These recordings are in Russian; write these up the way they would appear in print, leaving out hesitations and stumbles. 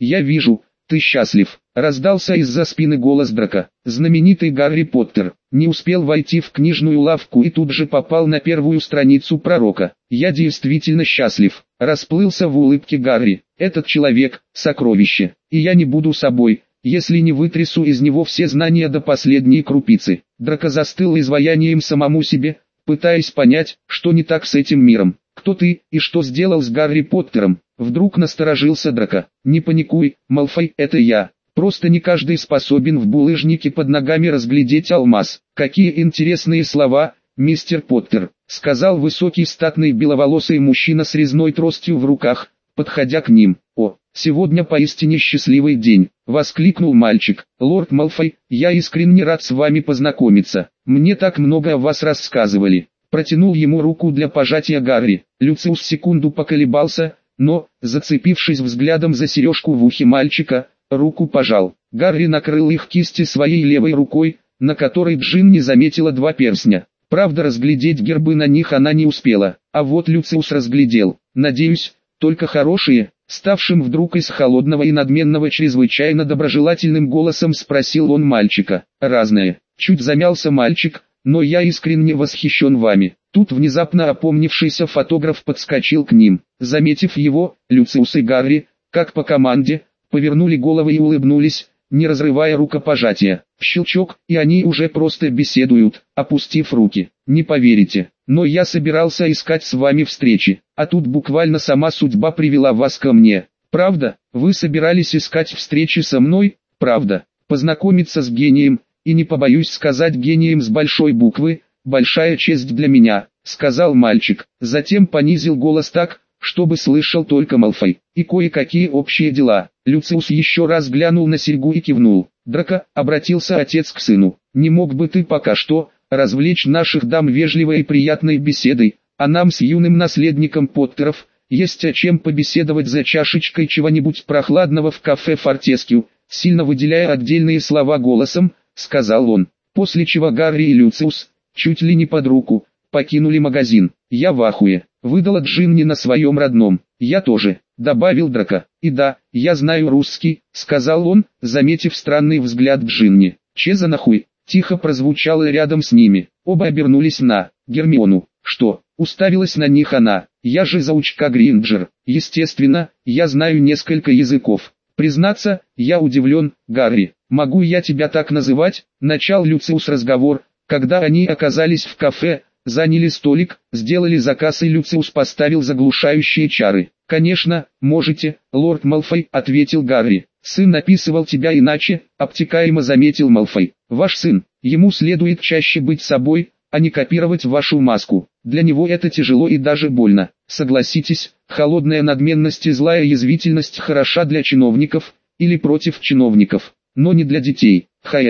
я вижу, ты счастлив. Раздался из-за спины голос Драко. Знаменитый Гарри Поттер не успел войти в книжную лавку и тут же попал на первую страницу пророка. Я действительно счастлив. Расплылся в улыбке Гарри. Этот человек – сокровище, и я не буду собой, если не вытрясу из него все знания до последней крупицы. Драко застыл изваянием самому себе, пытаясь понять, что не так с этим миром. Кто ты и что сделал с Гарри Поттером? Вдруг насторожился Драко. Не паникуй, Малфой, это я. Просто не каждый способен в булыжнике под ногами разглядеть алмаз. Какие интересные слова, мистер Поттер, сказал высокий статный беловолосый мужчина с резной тростью в руках, подходя к ним. О, сегодня поистине счастливый день, воскликнул мальчик. Лорд Малфой, я искренне рад с вами познакомиться. Мне так много о вас рассказывали. Протянул ему руку для пожатия Гарри. Люциус секунду поколебался, но, зацепившись взглядом за сережку в ухе мальчика, руку пожал. Гарри накрыл их кисти своей левой рукой, на которой Джин не заметила два перстня. Правда, разглядеть гербы на них она не успела, а вот Люциус разглядел. Надеюсь, только хорошие. Ставшим вдруг из холодного и надменного чрезвычайно доброжелательным голосом спросил он мальчика. Разные. Чуть замялся мальчик, но я искренне восхищен вами. Тут внезапно опомнившийся фотограф подскочил к ним. Заметив его, Люциус и Гарри, как по команде, повернули головы и улыбнулись, не разрывая рукопожатия. Щелчок, и они уже просто беседуют, опустив руки. Не поверите, но я собирался искать с вами встречи, а тут буквально сама судьба привела вас ко мне. Правда, вы собирались искать встречи со мной? Правда, познакомиться с гением, и не побоюсь сказать гением с большой буквы, большая честь для меня, сказал мальчик. Затем понизил голос так, чтобы слышал только Малфой. И кое-какие общие дела. Люциус еще раз глянул на серьгу и кивнул. Драко, обратился отец к сыну, не мог бы ты пока что развлечь наших дам вежливой и приятной беседой, а нам с юным наследником Поттеров есть о чем побеседовать за чашечкой чего-нибудь прохладного в кафе Фортескью, сильно выделяя отдельные слова голосом, сказал он. После чего Гарри и Люциус, чуть ли не под руку, покинули магазин. Я в ахуе, выдала Джинни на своем родном. Я тоже, добавил Драко. И да, я знаю русский, сказал он, заметив странный взгляд Джинни. Че за нахуй? Тихо прозвучало рядом с ними. Оба обернулись на Гермиону. Что? Уставилась на них она. Я же заучка Гринджер. Естественно, я знаю несколько языков. Признаться, я удивлен, Гарри. Могу я тебя так называть? Начал Люциус разговор, когда они оказались в кафе, заняли столик, сделали заказ и Люциус поставил заглушающие чары. Конечно, можете, лорд Малфой, ответил Гарри. Сын описывал тебя иначе, обтекаемо заметил Малфой. Ваш сын, ему следует чаще быть собой, а не копировать вашу маску. Для него это тяжело и даже больно. Согласитесь, холодная надменность и злая язвительность хороша для чиновников, или против чиновников, но не для детей.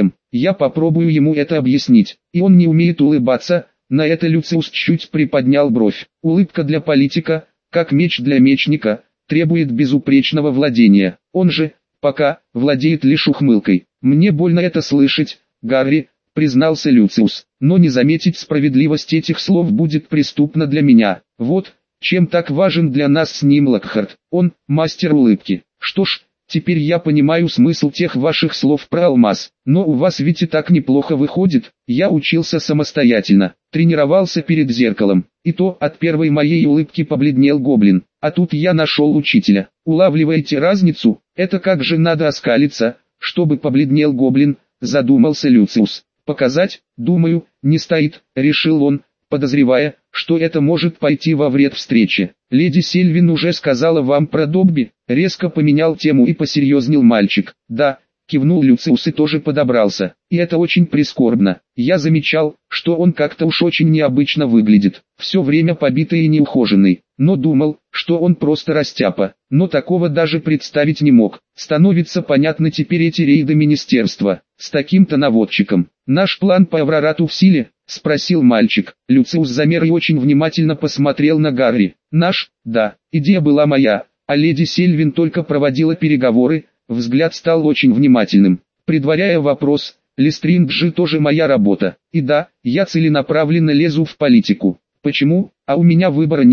Я попробую ему это объяснить. И он не умеет улыбаться. На это Люциус чуть приподнял бровь. Улыбка для политика, как меч для мечника, требует безупречного владения. Он же, пока, владеет лишь ухмылкой. Мне больно это слышать, Гарри, признался Люциус. Но не заметить справедливость этих слов будет преступно для меня. Вот, чем так важен для нас с ним Локхарт. Он, мастер улыбки. Что ж, теперь я понимаю смысл тех ваших слов про алмаз. Но у вас ведь и так неплохо выходит. Я учился самостоятельно, тренировался перед зеркалом. И то от первой моей улыбки побледнел гоблин. А тут я нашел учителя. Улавливаете разницу? Это как же надо оскалиться, чтобы побледнел гоблин, задумался Люциус. Показать, думаю, не стоит, решил он, подозревая, что это может пойти во вред встрече. Леди Сильвин уже сказала вам про Добби, резко поменял тему и посерьезнел мальчик. Да, кивнул Люциус и тоже подобрался. И это очень прискорбно. Я замечал, что он как-то уж очень необычно выглядит. Все время побитый и неухоженный. Но думал, что он просто растяпа. Но такого даже представить не мог. Становится понятно теперь эти рейды министерства. С таким-то наводчиком. Наш план по Аврарату в силе? Спросил мальчик. Люциус замер и очень внимательно посмотрел на Гарри. Наш? Да, идея была моя. А леди Сильвин только проводила переговоры. Взгляд стал очень внимательным. Предваряя вопрос, Лестринджи тоже моя работа. И да, я целенаправленно лезу в политику. Почему? А у меня выбора нет,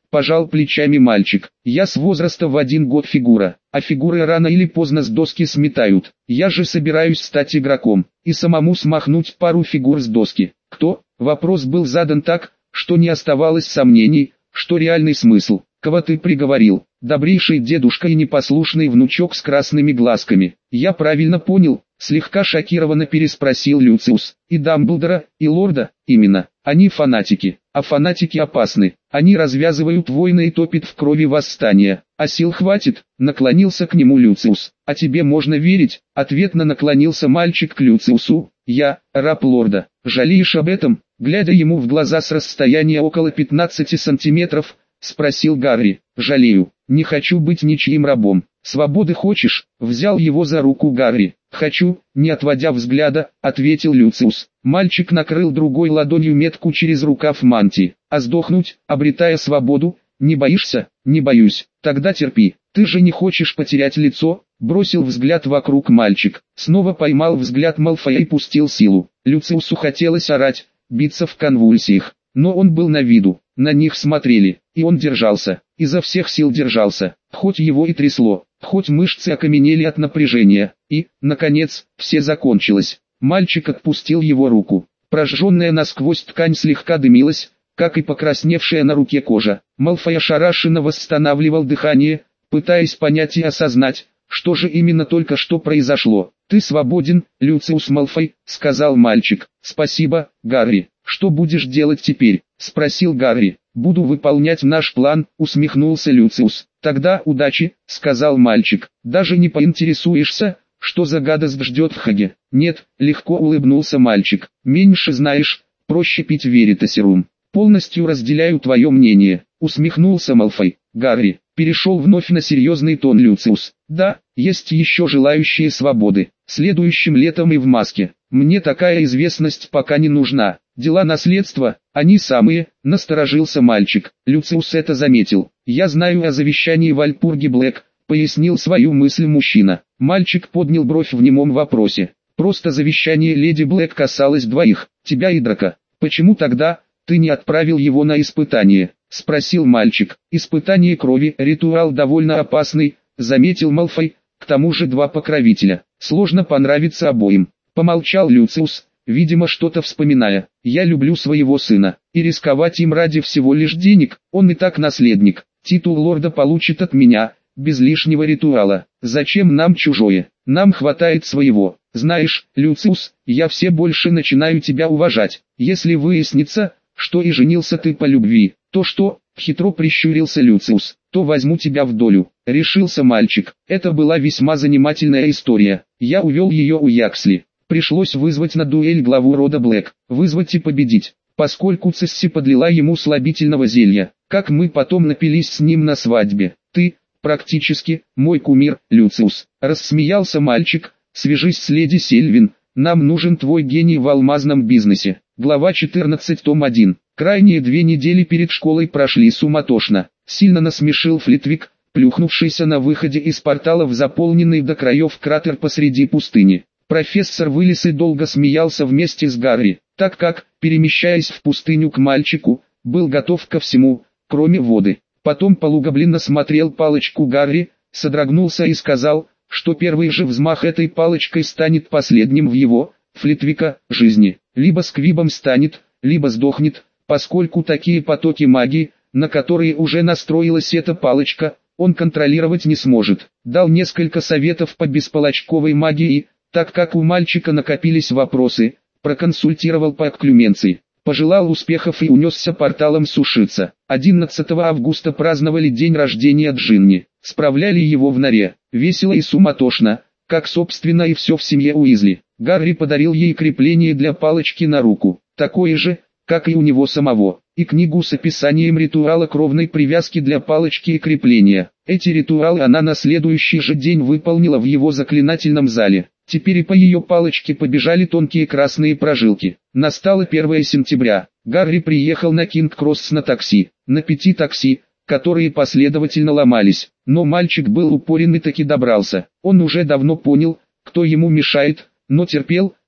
пожал плечами мальчик. Я с возраста в 1 год фигура, а фигуры рано или поздно с доски сметают. Я же собираюсь стать игроком, и самому смахнуть пару фигур с доски. Кто? Вопрос был задан так, что не оставалось сомнений, что реальный смысл. Кого ты приговорил? Добрейший дедушка и непослушный внучок с красными глазками. Я правильно понял? Слегка шокированно переспросил Люциус. И Дамблдора, и Лорда, именно. Они фанатики, а фанатики опасны. Они развязывают войны и топят в крови восстания. А сил хватит? Наклонился к нему Люциус. А тебе можно верить? Ответно наклонился мальчик к Люциусу. Я, раб Лорда. Жалеешь об этом? Глядя ему в глаза с расстояния около 15 сантиметров, спросил Гарри. Жалею, не хочу быть ничьим рабом. Свободы хочешь? Взял его за руку Гарри. Хочу, не отводя взгляда, ответил Люциус. Мальчик накрыл другой ладонью метку через рукав мантии. А сдохнуть, обретая свободу, не боишься? Не боюсь. Тогда терпи. Ты же не хочешь потерять лицо? Бросил взгляд вокруг мальчик. Снова поймал взгляд Малфоя и пустил силу. Люциусу хотелось орать, биться в конвульсиях. Но он был на виду, на них смотрели, и он держался, изо всех сил держался, хоть его и трясло, хоть мышцы окаменели от напряжения, и, наконец, все закончилось. Мальчик отпустил его руку. Прожженная насквозь ткань слегка дымилась, как и покрасневшая на руке кожа. Малфой ошарашенно восстанавливал дыхание, пытаясь понять и осознать, что же именно только что произошло. «Ты свободен, Люциус Малфой», — сказал мальчик. «Спасибо, Гарри. Что будешь делать теперь?» — спросил Гарри. «Буду выполнять наш план», — усмехнулся Люциус. «Тогда удачи», — сказал мальчик. «Даже не поинтересуешься, что за гадость ждет в Хаге?» «Нет», — легко улыбнулся мальчик. «Меньше знаешь, проще пить веритасерум». «Полностью разделяю твое мнение», — усмехнулся Малфой. «Гарри», — перешел вновь на серьезный тон Люциус. «Да, есть еще желающие свободы. Следующим летом и в маске. Мне такая известность пока не нужна. Дела наследства, они самые», — насторожился мальчик. Люциус это заметил. «Я знаю о завещании Вальпурги Блэк», — пояснил свою мысль мужчина. Мальчик поднял бровь в немом вопросе. «Просто завещание леди Блэк касалось двоих, тебя и Драка. Почему тогда ты не отправил его на испытание?» — спросил мальчик. «Испытание крови, ритуал довольно опасный», — заметил Малфой. «К тому же 2 покровителя. Сложно понравиться обоим». Помолчал Люциус, видимо что-то вспоминая. «Я люблю своего сына, и рисковать им ради всего лишь денег, он и так наследник. Титул лорда получит от меня, без лишнего ритуала. Зачем нам чужое? Нам хватает своего. Знаешь, Люциус, я все больше начинаю тебя уважать. Если выяснится, что и женился ты по любви, то что?» — хитро прищурился Люциус. «То возьму тебя в долю», — решился мальчик. Это была весьма занимательная история. Я увел ее у Яксли. Пришлось вызвать на дуэль главу рода Блэк. Вызвать и победить, поскольку Цесси подлила ему слабительного зелья. Как мы потом напились с ним на свадьбе. Ты, практически, мой кумир, Люциус. Рассмеялся мальчик. «Свяжись с леди Сильвин. Нам нужен твой гений в алмазном бизнесе». Глава 14, том 1. Крайние 2 недели перед школой прошли суматошно. Сильно насмешил Флитвик, плюхнувшийся на выходе из портала в заполненный до краев кратер посреди пустыни. Профессор вылез и долго смеялся вместе с Гарри, так как, перемещаясь в пустыню к мальчику, был готов ко всему, кроме воды. Потом полугоблинно смотрел палочку Гарри, содрогнулся и сказал, что первый же взмах этой палочкой станет последним в его, Флитвика, жизни. Либо Сквибом станет, либо сдохнет, поскольку такие потоки магии, на которые уже настроилась эта палочка, он контролировать не сможет. Дал несколько советов по бесполочковой магии, так как у мальчика накопились вопросы, проконсультировал по окклюменции. Пожелал успехов и унесся порталом сушиться. 11 августа праздновали день рождения Джинни. Справляли его в норе. Весело и суматошно, как собственно и все в семье Уизли. Гарри подарил ей крепление для палочки на руку, такое же, как и у него самого, и книгу с описанием ритуала кровной привязки для палочки и крепления. Эти ритуалы она на следующий же день выполнила в его заклинательном зале. Теперь и по ее палочке побежали тонкие красные прожилки. Настало 1 сентября. Гарри приехал на Кинг-Кросс на такси, на 5 такси, которые последовательно ломались. Но мальчик был упорен и таки добрался. Он уже давно понял, кто ему мешает, но терпел,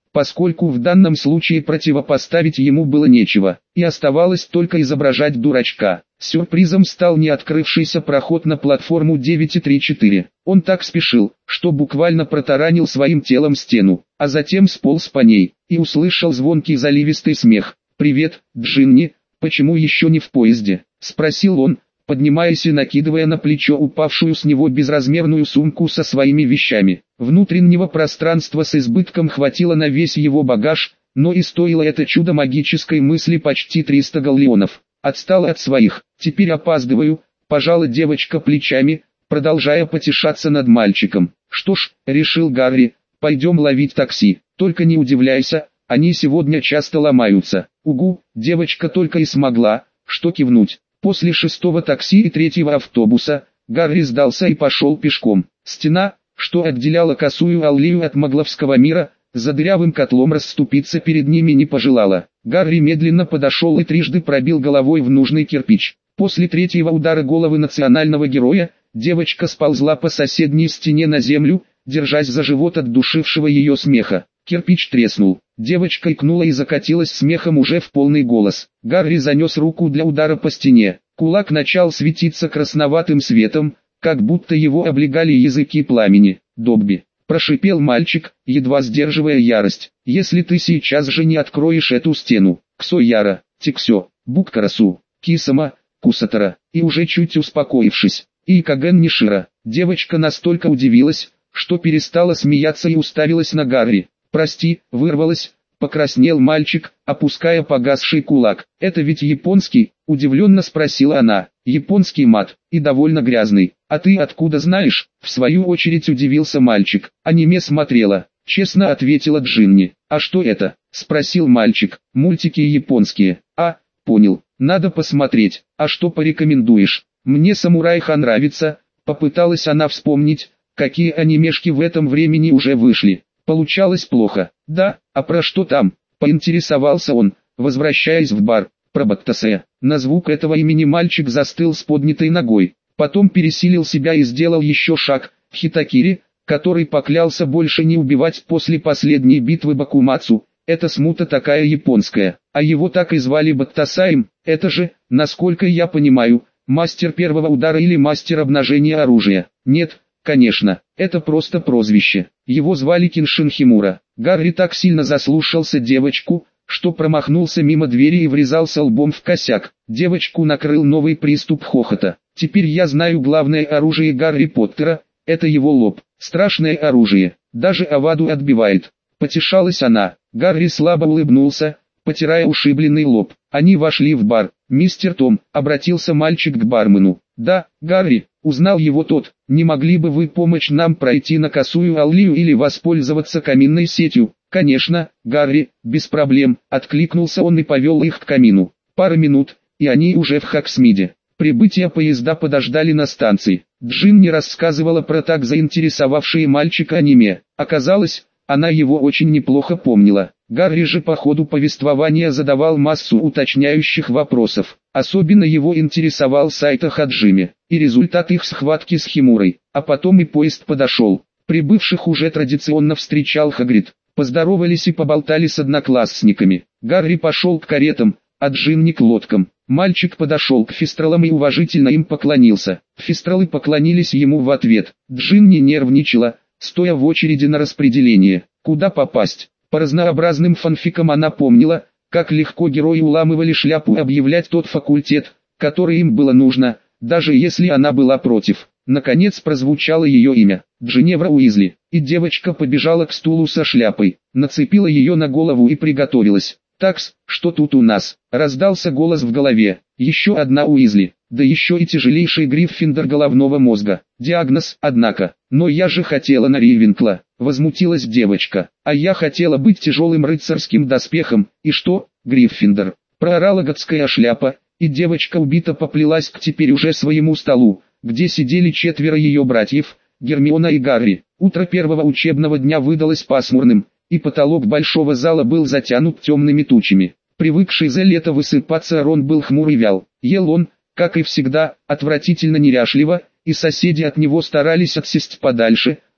поскольку в данном случае противопоставить ему было нечего, и оставалось только изображать дурачка. Сюрпризом стал не открывшийся проход на платформу 9,34. Он так спешил, что буквально протаранил своим телом стену, а затем сполз по ней, и услышал звонкий заливистый смех. «Привет, Джинни, почему еще не в поезде?» – спросил он, поднимаясь и накидывая на плечо упавшую с него безразмерную сумку со своими вещами. Внутреннего пространства с избытком хватило на весь его багаж, но и стоило это чудо магической мысли почти 300 галлеонов. «Отстал от своих, теперь опаздываю», – пожала девочка плечами, продолжая потешаться над мальчиком. «Что ж», – решил Гарри, – «пойдем ловить такси, только не удивляйся, они сегодня часто ломаются». «Угу», девочка только и смогла, что кивнуть. После 6-го такси и 3-го автобуса, Гарри сдался и пошел пешком. Стена, что отделяла косую аллею от магловского мира, за дырявым котлом расступиться перед ними не пожелала. Гарри медленно подошел и трижды пробил головой в нужный кирпич. После 3-го удара головы национального героя, девочка сползла по соседней стене на землю, держась за живот от душившего ее смеха. Кирпич треснул. Девочка икнула и закатилась смехом уже в полный голос. Гарри занес руку для удара по стене. Кулак начал светиться красноватым светом, как будто его облегали языки пламени. «Добби», – прошипел мальчик, едва сдерживая ярость, – «если ты сейчас же не откроешь эту стену». «Ксо-яра, тиксё, буккарасу, кисама, кусатара». И уже чуть успокоившись, «и каген нишира», девочка настолько удивилась, что перестала смеяться и уставилась на Гарри. «Прости», вырвалось, покраснел мальчик, опуская погасший кулак. «Это ведь японский?» – удивленно спросила она. «Японский мат, и довольно грязный. А ты откуда знаешь?» – в свою очередь удивился мальчик. «Аниме смотрела», – честно ответила Джинни. «А что это?» – спросил мальчик. «Мультики японские». «А, понял, надо посмотреть. А что порекомендуешь?» «Мне Самурай-хан нравится», – попыталась она вспомнить, какие анимешки в этом времени уже вышли. Получалось плохо. «Да, а про что там?» – поинтересовался он, возвращаясь в бар. «Про Баттасея». На звук этого имени мальчик застыл с поднятой ногой. Потом пересилил себя и сделал еще шаг к Хитакири, который поклялся больше не убивать после последней битвы Бакумацу. Это смута такая японская, а его так и звали Баттасаем. Это же, насколько я понимаю, мастер первого удара или мастер обнажения оружия. Нет, конечно, это просто прозвище. Его звали Киншин Химура. Гарри так сильно заслушался девочку, что промахнулся мимо двери и врезался лбом в косяк. Девочку накрыл новый приступ хохота. «Теперь я знаю главное оружие Гарри Поттера, это его лоб. Страшное оружие, даже Аваду отбивает». Потешалась она. Гарри слабо улыбнулся, потирая ушибленный лоб. Они вошли в бар. «Мистер Том», — обратился мальчик к бармену. «Да, Гарри», — узнал его тот, — «не могли бы вы помочь нам пройти на косую аллею или воспользоваться каминной сетью?» «Конечно, Гарри, без проблем», — откликнулся он и повел их к камину. Пара минут, и они уже в Хоксмиде. Прибытие поезда подождали на станции. Джинни рассказывала про так заинтересовавшие мальчика аниме. Оказалось, она его очень неплохо помнила. Гарри же по ходу повествования задавал массу уточняющих вопросов. Особенно его интересовал Сайто Хаджими и результат их схватки с Химурой. А потом и поезд подошел. Прибывших уже традиционно встречал Хагрид. Поздоровались и поболтали с одноклассниками. Гарри пошел к каретам, а Джинни к лодкам. Мальчик подошел к фистралам и уважительно им поклонился. Фистралы поклонились ему в ответ. Джинни нервничала, стоя в очереди на распределение. Куда попасть? По разнообразным фанфикам она помнила, как легко герои уламывали шляпу объявлять тот факультет, который им было нужно, даже если она была против. Наконец прозвучало ее имя, Джиневра Уизли, и девочка побежала к стулу со шляпой, нацепила ее на голову и приготовилась. «Такс, что тут у нас?» – раздался голос в голове. «Еще одна Уизли, да еще и тяжелейший Гриффиндор головного мозга. Диагноз, однако. Но я же хотела на Ривенкла», – возмутилась девочка. «А я хотела быть тяжелым рыцарским доспехом, и что, Гриффиндор?» – проорала гадская шляпа, и девочка убито поплелась к теперь уже своему столу, где сидели 4 ее братьев, Гермиона и Гарри. Утро первого учебного дня выдалось пасмурным, и потолок большого зала был затянут темными тучами. Привыкший за лето высыпаться Рон был хмур и вял. Ел он, как и всегда, отвратительно неряшливо, и соседи от него старались отсесть подальше,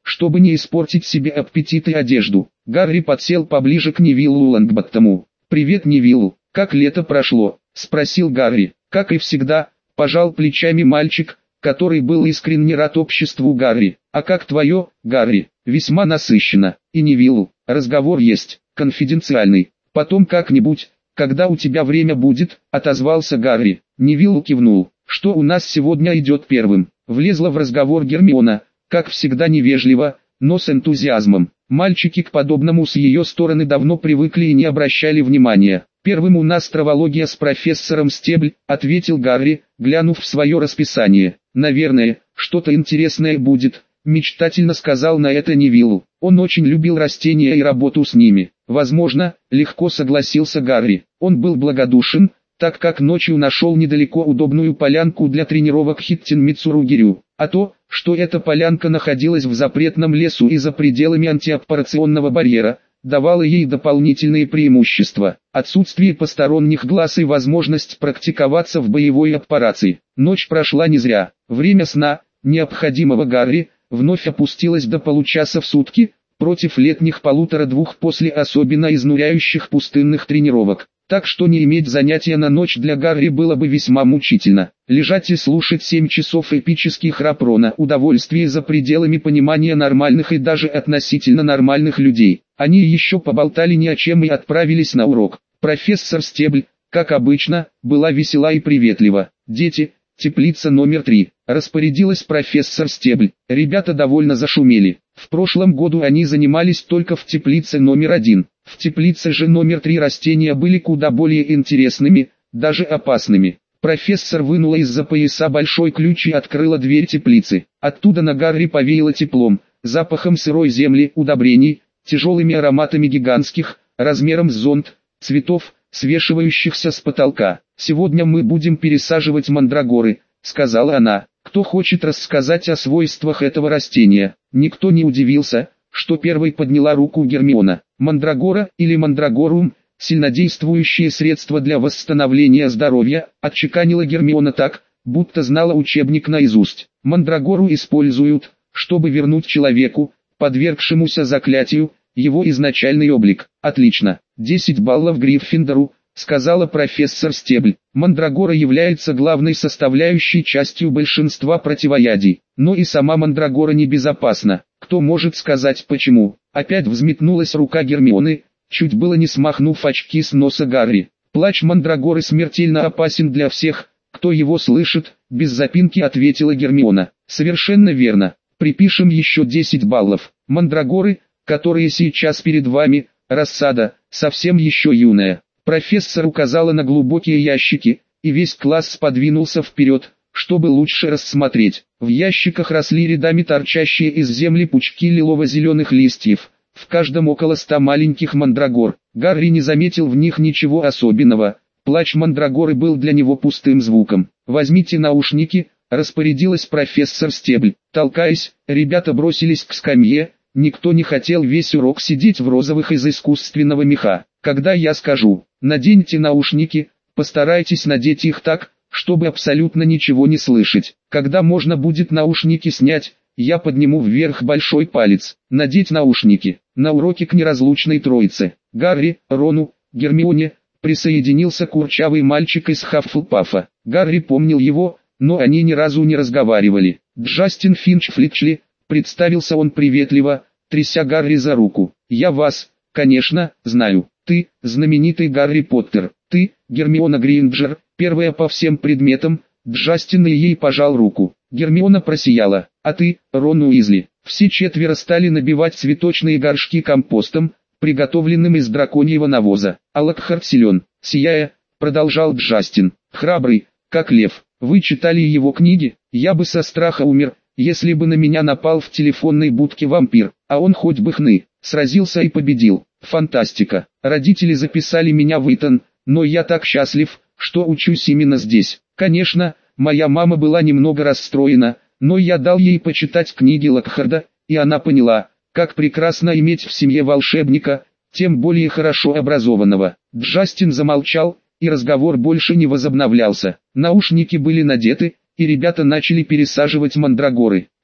чтобы не испортить себе аппетит и одежду. Гарри подсел поближе к Невиллу Лонгботтому. «Привет, Невилл, как лето прошло?» – спросил Гарри. «Как и всегда», – пожал плечами мальчик, который был искренне рад обществу Гарри. «А как твое, Гарри?» «Весьма насыщенно. И Невиллу, разговор есть, конфиденциальный. Потом как-нибудь, когда у тебя время будет», – отозвался Гарри. Невилл кивнул. «Что у нас сегодня идет первым?» Влезла в разговор Гермиона, как всегда невежливо, но с энтузиазмом. Мальчики к подобному с ее стороны давно привыкли и не обращали внимания. «Первым у нас травология с профессором Стебль», — ответил Гарри, глянув в свое расписание. «Наверное, что-то интересное будет», — мечтательно сказал на это Невиллу. Он очень любил растения и работу с ними. «Возможно», — легко согласился Гарри. Он был благодушен, так как ночью нашел недалеко удобную полянку для тренировок Хиттин-Мицуругирю. А то, что эта полянка находилась в запретном лесу и за пределами антиаппарационного барьера, давало ей дополнительные преимущества. Отсутствие посторонних глаз и возможность практиковаться в боевой аппарации. Ночь прошла не зря. Время сна, необходимого Гарри, вновь опустилось до получаса в сутки, против летних 1,5-2 после особенно изнуряющих пустынных тренировок. Так что не иметь занятия на ночь для Гарри было бы весьма мучительно. Лежать и слушать 7 часов эпический храп Рона — удовольствие за пределами понимания нормальных и даже относительно нормальных людей. Они еще поболтали ни о чем и отправились на урок. Профессор Стебль, как обычно, была весела и приветлива. «Дети, теплица номер 3», — распорядилась профессор Стебль. Ребята довольно зашумели. В прошлом году они занимались только в теплице номер 1. В теплице же номер 3 растения были куда более интересными, даже опасными. Профессор вынула из-за пояса большой ключ и открыла дверь теплицы. Оттуда на Гарри повеяло теплом, запахом сырой земли, удобрений, тяжелыми ароматами гигантских, размером с зонт, цветов, свешивающихся с потолка. «Сегодня мы будем пересаживать мандрагоры», — сказала она. «Кто хочет рассказать о свойствах этого растения?» Никто не удивился, что первой подняла руку Гермиона. «Мандрагора или мандрагорум — сильнодействующее средство для восстановления здоровья», — отчеканила Гермиона так, будто знала учебник наизусть. «Мандрагору используют, чтобы вернуть человеку, подвергшемуся заклятию, его изначальный облик». «Отлично, 10 баллов Гриффиндору», — сказала профессор Стебль. «Мандрагора является главной составляющей частью большинства противоядий, но и сама мандрагора небезопасна. Кто может сказать почему?» Опять взметнулась рука Гермионы, чуть было не смахнув очки с носа Гарри. «Плач мандрагоры смертельно опасен для всех, кто его слышит», — без запинки ответила Гермиона. «Совершенно верно. Припишем еще 10 баллов. Мандрагоры, которые сейчас перед вами, рассада, совсем еще юная». Профессор указала на глубокие ящики, и весь класс подвинулся вперед, чтобы лучше рассмотреть. В ящиках росли рядами торчащие из земли пучки лилово-зеленых листьев, в каждом около 100 маленьких мандрагор. Гарри не заметил в них ничего особенного, плач мандрагоры был для него пустым звуком. «Возьмите наушники», — распорядилась профессор Стебль. Толкаясь, ребята бросились к скамье, никто не хотел весь урок сидеть в розовых из искусственного меха. «Когда я скажу, наденьте наушники, постарайтесь надеть их так, чтобы абсолютно ничего не слышать. Когда можно будет наушники снять, я подниму вверх большой палец. Надеть наушники». На уроке к неразлучной троице, Гарри, Рону, Гермионе, присоединился курчавый мальчик из Хаффлпафа. Гарри помнил его, но они ни разу не разговаривали. «Джастин Финч Флитчли», — представился он приветливо, тряся Гарри за руку. «Я вас, конечно, знаю. Ты, знаменитый Гарри Поттер. Ты, Гермиона Грейнджер, первая по всем предметам». Джастин и ей пожал руку. Гермиона просияла. «А ты, Рон Уизли». Все четверо стали набивать цветочные горшки компостом, приготовленным из драконьего навоза. «А Локхарт силен, сияя», — продолжал Джастин. «Храбрый, как лев. Вы читали его книги? Я бы со страха умер, если бы на меня напал в телефонной будке вампир, а он хоть бы хны, сразился и победил. Фантастика. Родители записали меня в Итон, но я так счастлив, что учусь именно здесь. Конечно, моя мама была немного расстроена, но я дал ей почитать книги Локхарда, и она поняла, как прекрасно иметь в семье волшебника, тем более хорошо образованного». Джастин замолчал, и разговор больше не возобновлялся. Наушники были надеты, и ребята начали пересаживать мандрагоры.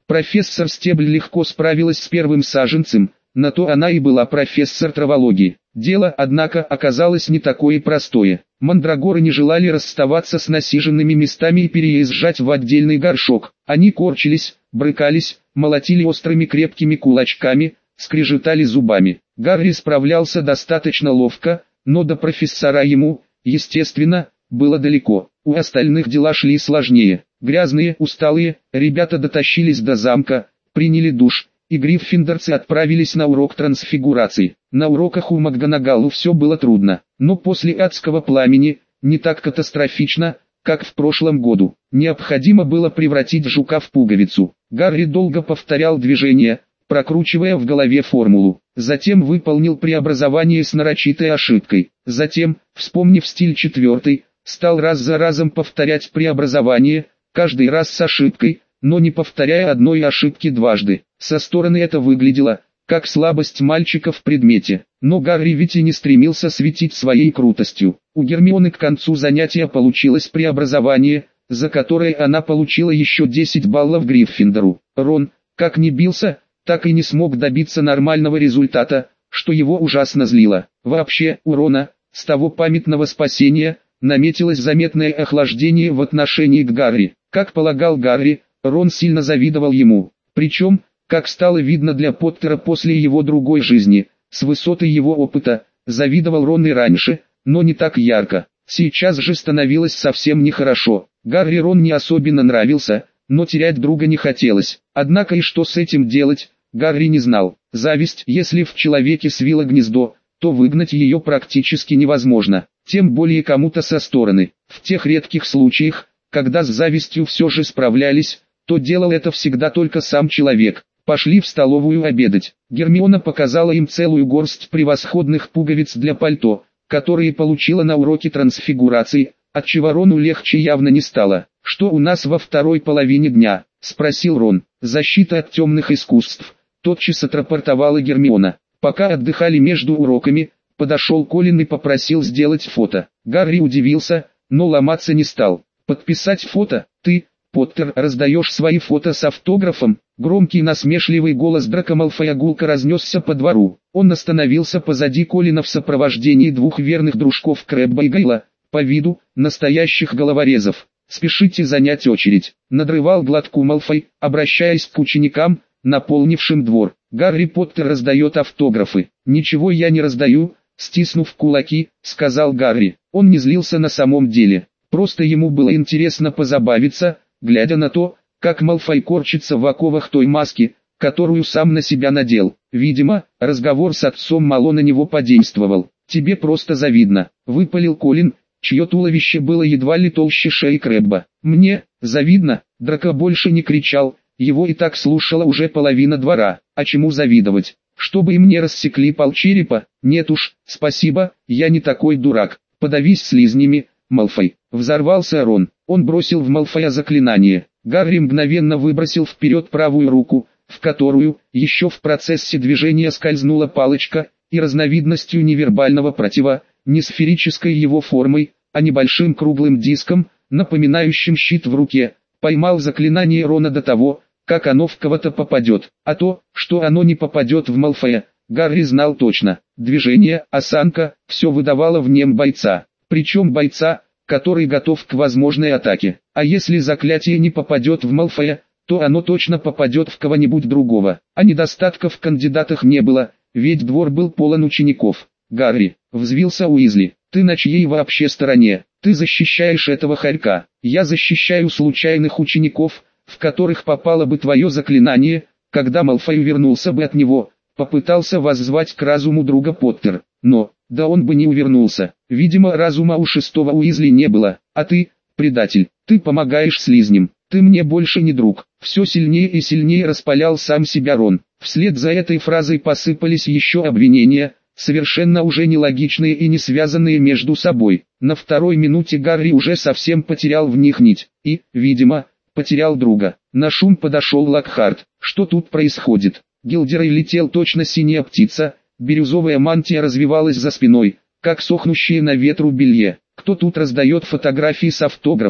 Профессор Стебль легко справилась с первым саженцем, на то она и была профессор травологии. Дело, однако, оказалось не такое простое. Мандрагоры не желали расставаться с насиженными местами и переезжать в отдельный горшок. Они корчились, брыкались, молотили острыми крепкими кулачками, скрежетали зубами. Гарри справлялся достаточно ловко, но до профессора ему, естественно, было далеко. У остальных дела шли сложнее. Грязные, усталые, ребята дотащились до замка, приняли душ, и гриффиндорцы отправились на урок трансфигурации. На уроках у МакГонагалл все было трудно, но после адского пламени, не так катастрофично, как в прошлом году. Необходимо было превратить жука в пуговицу. Гарри долго повторял движение, прокручивая в голове формулу. Затем выполнил преобразование с нарочитой ошибкой. Затем, вспомнив стиль 4, стал раз за разом повторять преобразование, каждый раз с ошибкой, но не повторяя одной ошибки дважды. Со стороны это выглядело, как слабость мальчика в предмете. Но Гарри ведь и не стремился светить своей крутостью. У Гермионы к концу занятия получилось преобразование, за которое она получила еще 10 баллов Гриффиндору. Рон, как ни бился, так и не смог добиться нормального результата, что его ужасно злило. Вообще, у Рона, с того памятного спасения, наметилось заметное охлаждение в отношении к Гарри. Как полагал Гарри, Рон сильно завидовал ему. Причем, как стало видно для Поттера после его другой жизни, с высоты его опыта, завидовал Рон и раньше, но не так ярко. Сейчас же становилось совсем нехорошо. Гарри Рон не особенно нравился, но терять друга не хотелось. Однако и что с этим делать, Гарри не знал. Зависть, если в человеке свила гнездо, то выгнать ее практически невозможно, тем более кому-то со стороны. В тех редких случаях, когда с завистью все же справлялись, то делал это всегда только сам человек. Пошли в столовую обедать. Гермиона показала им целую горсть превосходных пуговиц для пальто, которые получила на уроке трансфигурации, отчего Рону легче явно не стало. «Что у нас во второй половине дня?» – спросил Рон. «Защита от темных искусств», – тотчас отрапортовала Гермиона. Пока отдыхали между уроками, подошел Колин и попросил сделать фото. Гарри удивился, но ломаться не стал. «Подписать фото? Ты, Поттер, раздаешь свои фото с автографом?» Громкий насмешливый голос Драко Малфоя гулко разнесся по двору. Он остановился позади Колина в сопровождении двух верных дружков Крэбба и Гайла, по виду, настоящих головорезов. «Спешите занять очередь», — надрывал глотку Малфой, обращаясь к ученикам, наполнившим двор. «Гарри Поттер раздает автографы». «Ничего я не раздаю», — стиснув кулаки, сказал Гарри. Он не злился на самом деле. Просто ему было интересно позабавиться, глядя на то, как Малфой корчится в оковах той маски, которую сам на себя надел. Видимо, разговор с отцом мало на него подействовал. «Тебе просто завидно», — выпалил Колин, чье туловище было едва ли толще шеи Крэбба. «Мне завидно?» — Драко больше не кричал, его и так слушала уже половина двора. «А чему завидовать? Чтобы и мне рассекли полчерепа? Нет уж, спасибо, я не такой дурак. Подавись слизнями, Малфой!» Взорвался Рон. Он бросил в Малфоя заклинание. Гарри мгновенно выбросил вперед правую руку, в которую, еще в процессе движения скользнула палочка, и разновидностью невербального протива, не сферической его формой, а небольшим круглым диском, напоминающим щит в руке, поймал заклинание Рона до того, как оно в кого-то попадет. А то, что оно не попадет в Малфоя, Гарри знал точно. Движение, осанка, все выдавало в нем бойца. Причем бойца, который готов к возможной атаке. А если заклятие не попадет в Малфоя, то оно точно попадет в кого-нибудь другого. А недостатков в кандидатах не было, ведь двор был полон учеников. «Гарри», — взвился Уизли, — «ты на чьей вообще стороне? Ты защищаешь этого хорька. Я защищаю случайных учеников, в которых попало бы твое заклинание, когда Малфой увернулся бы от него», — попытался воззвать к разуму друга Поттер. Но, да он бы не увернулся. Видимо, разума у шестого Уизли не было. «А ты, предатель, ты помогаешь слизням. Ты мне больше не друг». Все сильнее и сильнее распалял сам себя Рон. Вслед за этой фразой посыпались еще обвинения, совершенно уже нелогичные и не связанные между собой. На второй минуте Гарри уже совсем потерял в них нить. И, видимо, потерял друга. На шум подошел Локхарт. «Что тут происходит?» Гилдерой летел точно синяя птица, бирюзовая мантия развивалась за спиной, как сохнущее на ветру белье. «Кто тут раздает фотографии с автографом?»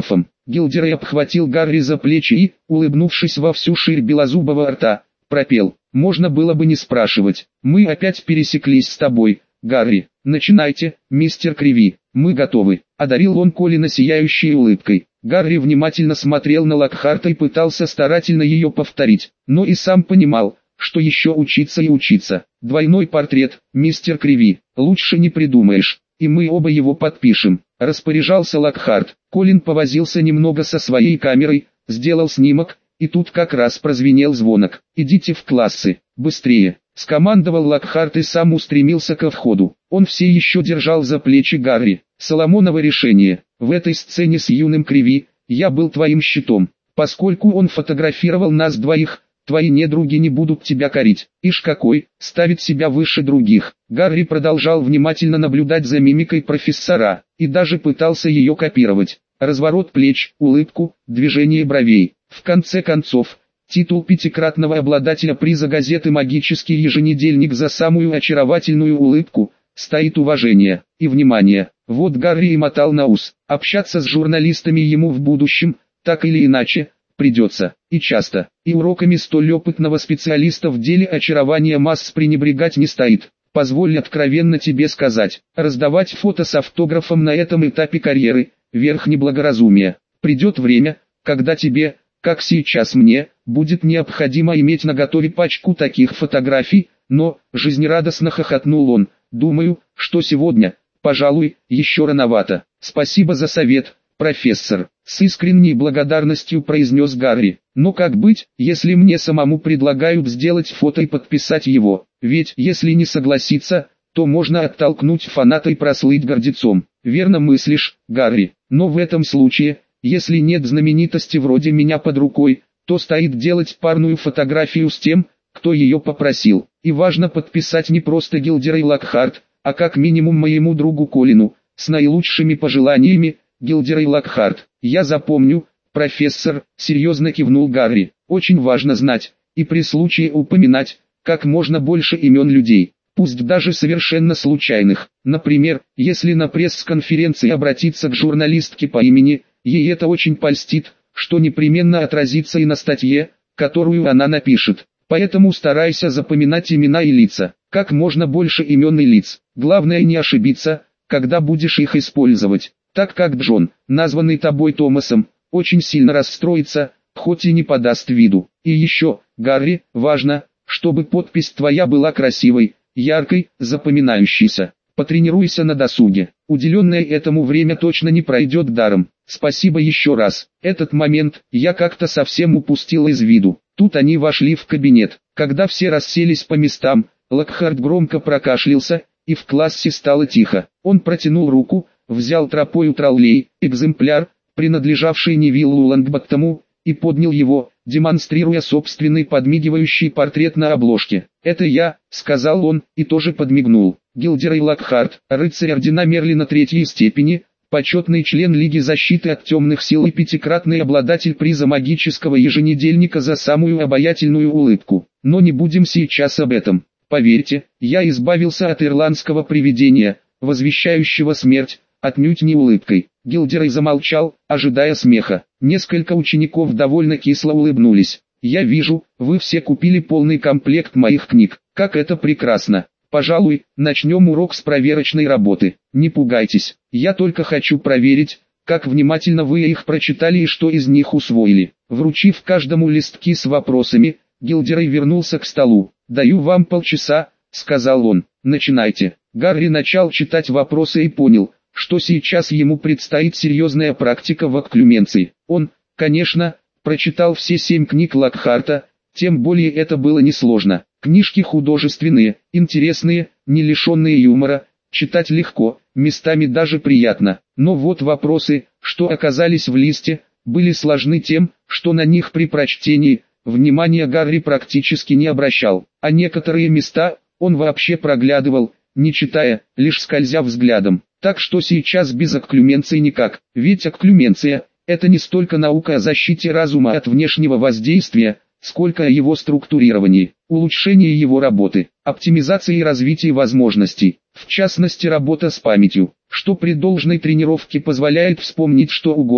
Гилдерей обхватил Гарри за плечи и, улыбнувшись во всю ширь белозубого рта, пропел. «Можно было бы не спрашивать. Мы опять пересеклись с тобой, Гарри. Начинайте, мистер Криви, мы готовы», — одарил он Колина сияющей улыбкой. Гарри внимательно смотрел на Локхарта и пытался старательно ее повторить, но и сам понимал, что еще учиться и учиться. «Двойной портрет, мистер Криви, лучше не придумаешь, и мы оба его подпишем», — распоряжался Локхарт. Колин повозился немного со своей камерой, сделал снимок, и тут как раз прозвенел звонок. «Идите в классы, быстрее», — скомандовал Локхарт и сам устремился ко входу. Он все еще держал за плечи Гарри. «Соломоново решение. В этой сцене с юным Криви я был твоим щитом. Поскольку он фотографировал нас двоих, твои недруги не будут тебя корить. Ишь какой, ставит себя выше других». Гарри продолжал внимательно наблюдать за мимикой профессора, и даже пытался ее копировать. Разворот плеч, улыбку, движение бровей. В конце концов, титул пятикратного обладателя приза газеты «Магический еженедельник» за самую очаровательную улыбку стоит уважение и внимание. Вот Гарри и мотал на ус. Общаться с журналистами ему в будущем, так или иначе, придется, и часто, и уроками столь опытного специалиста в деле очарования масс пренебрегать не стоит. Позволь откровенно тебе сказать, раздавать фото с автографом на этом этапе карьеры – верх неблагоразумия. Придет время, когда тебе, как сейчас мне, будет необходимо иметь наготове пачку таких фотографий, но, жизнерадостно хохотнул он, думаю, что сегодня, пожалуй, еще рановато. Спасибо за совет, профессор, с искренней благодарностью произнес Гарри. Но как быть, если мне самому предлагают сделать фото и подписать его? Ведь, если не согласиться, то можно оттолкнуть фаната и прослыть гордецом. Верно мыслишь, Гарри, но в этом случае, если нет знаменитости вроде меня под рукой, то стоит делать парную фотографию с тем, кто ее попросил. И важно подписать не просто Гилдерей Локхарт, а как минимум моему другу Колину, с наилучшими пожеланиями, Гилдерей Локхарт. Я запомню, профессор, серьезно кивнул Гарри. Очень важно знать, и при случае упоминать, как можно больше имен людей, пусть даже совершенно случайных. Например, если на пресс-конференции обратиться к журналистке по имени, ей это очень польстит, что непременно отразится и на статье, которую она напишет. Поэтому старайся запоминать имена и лица, как можно больше имен и лиц. Главное не ошибиться, когда будешь их использовать, так как Джон, названный тобой Томасом, очень сильно расстроится, хоть и не подаст виду. И еще, Гарри, важно, чтобы подпись твоя была красивой, яркой, запоминающейся. Потренируйся на досуге. Уделенное этому время точно не пройдет даром. Спасибо еще раз. Этот момент я как-то совсем упустил из виду. Тут они вошли в кабинет. Когда все расселись по местам, Локхарт громко прокашлялся, и в классе стало тихо. Он протянул руку, взял тропою троллей, экземпляр, принадлежавший Невиллу Лонгботтому, и поднял его, демонстрируя собственный подмигивающий портрет на обложке. «Это я», — сказал он, и тоже подмигнул. Гилдерей Локхарт, рыцарь ордена Мерлина третьей степени, почетный член Лиги защиты от темных сил и пятикратный обладатель приза магического еженедельника за самую обаятельную улыбку. Но не будем сейчас об этом. Поверьте, я избавился от ирландского привидения, возвещающего смерть, отнюдь не улыбкой. Гилдерей замолчал, ожидая смеха. Несколько учеников довольно кисло улыбнулись. «Я вижу, вы все купили полный комплект моих книг. Как это прекрасно! Пожалуй, начнем урок с проверочной работы. Не пугайтесь, я только хочу проверить, как внимательно вы их прочитали и что из них усвоили». Вручив каждому листки с вопросами, Гилдерей вернулся к столу. «Даю вам полчаса», — сказал он. «Начинайте». Гарри начал читать вопросы и понял, что сейчас ему предстоит серьезная практика в окклюменции. Он, конечно, прочитал все 7 книг Локхарта, тем более это было несложно. Книжки художественные, интересные, не лишенные юмора, читать легко, местами даже приятно. Но вот вопросы, что оказались в листе, были сложны тем, что на них при прочтении внимания Гарри практически не обращал, а некоторые места он вообще проглядывал, не читая, лишь скользя взглядом. Так что сейчас без окклюменции никак, ведь окклюменция – это не столько наука о защите разума от внешнего воздействия, сколько о его структурировании, улучшении его работы, оптимизации и развитии возможностей, в частности работа с памятью, что при должной тренировке позволяет вспомнить что угодно,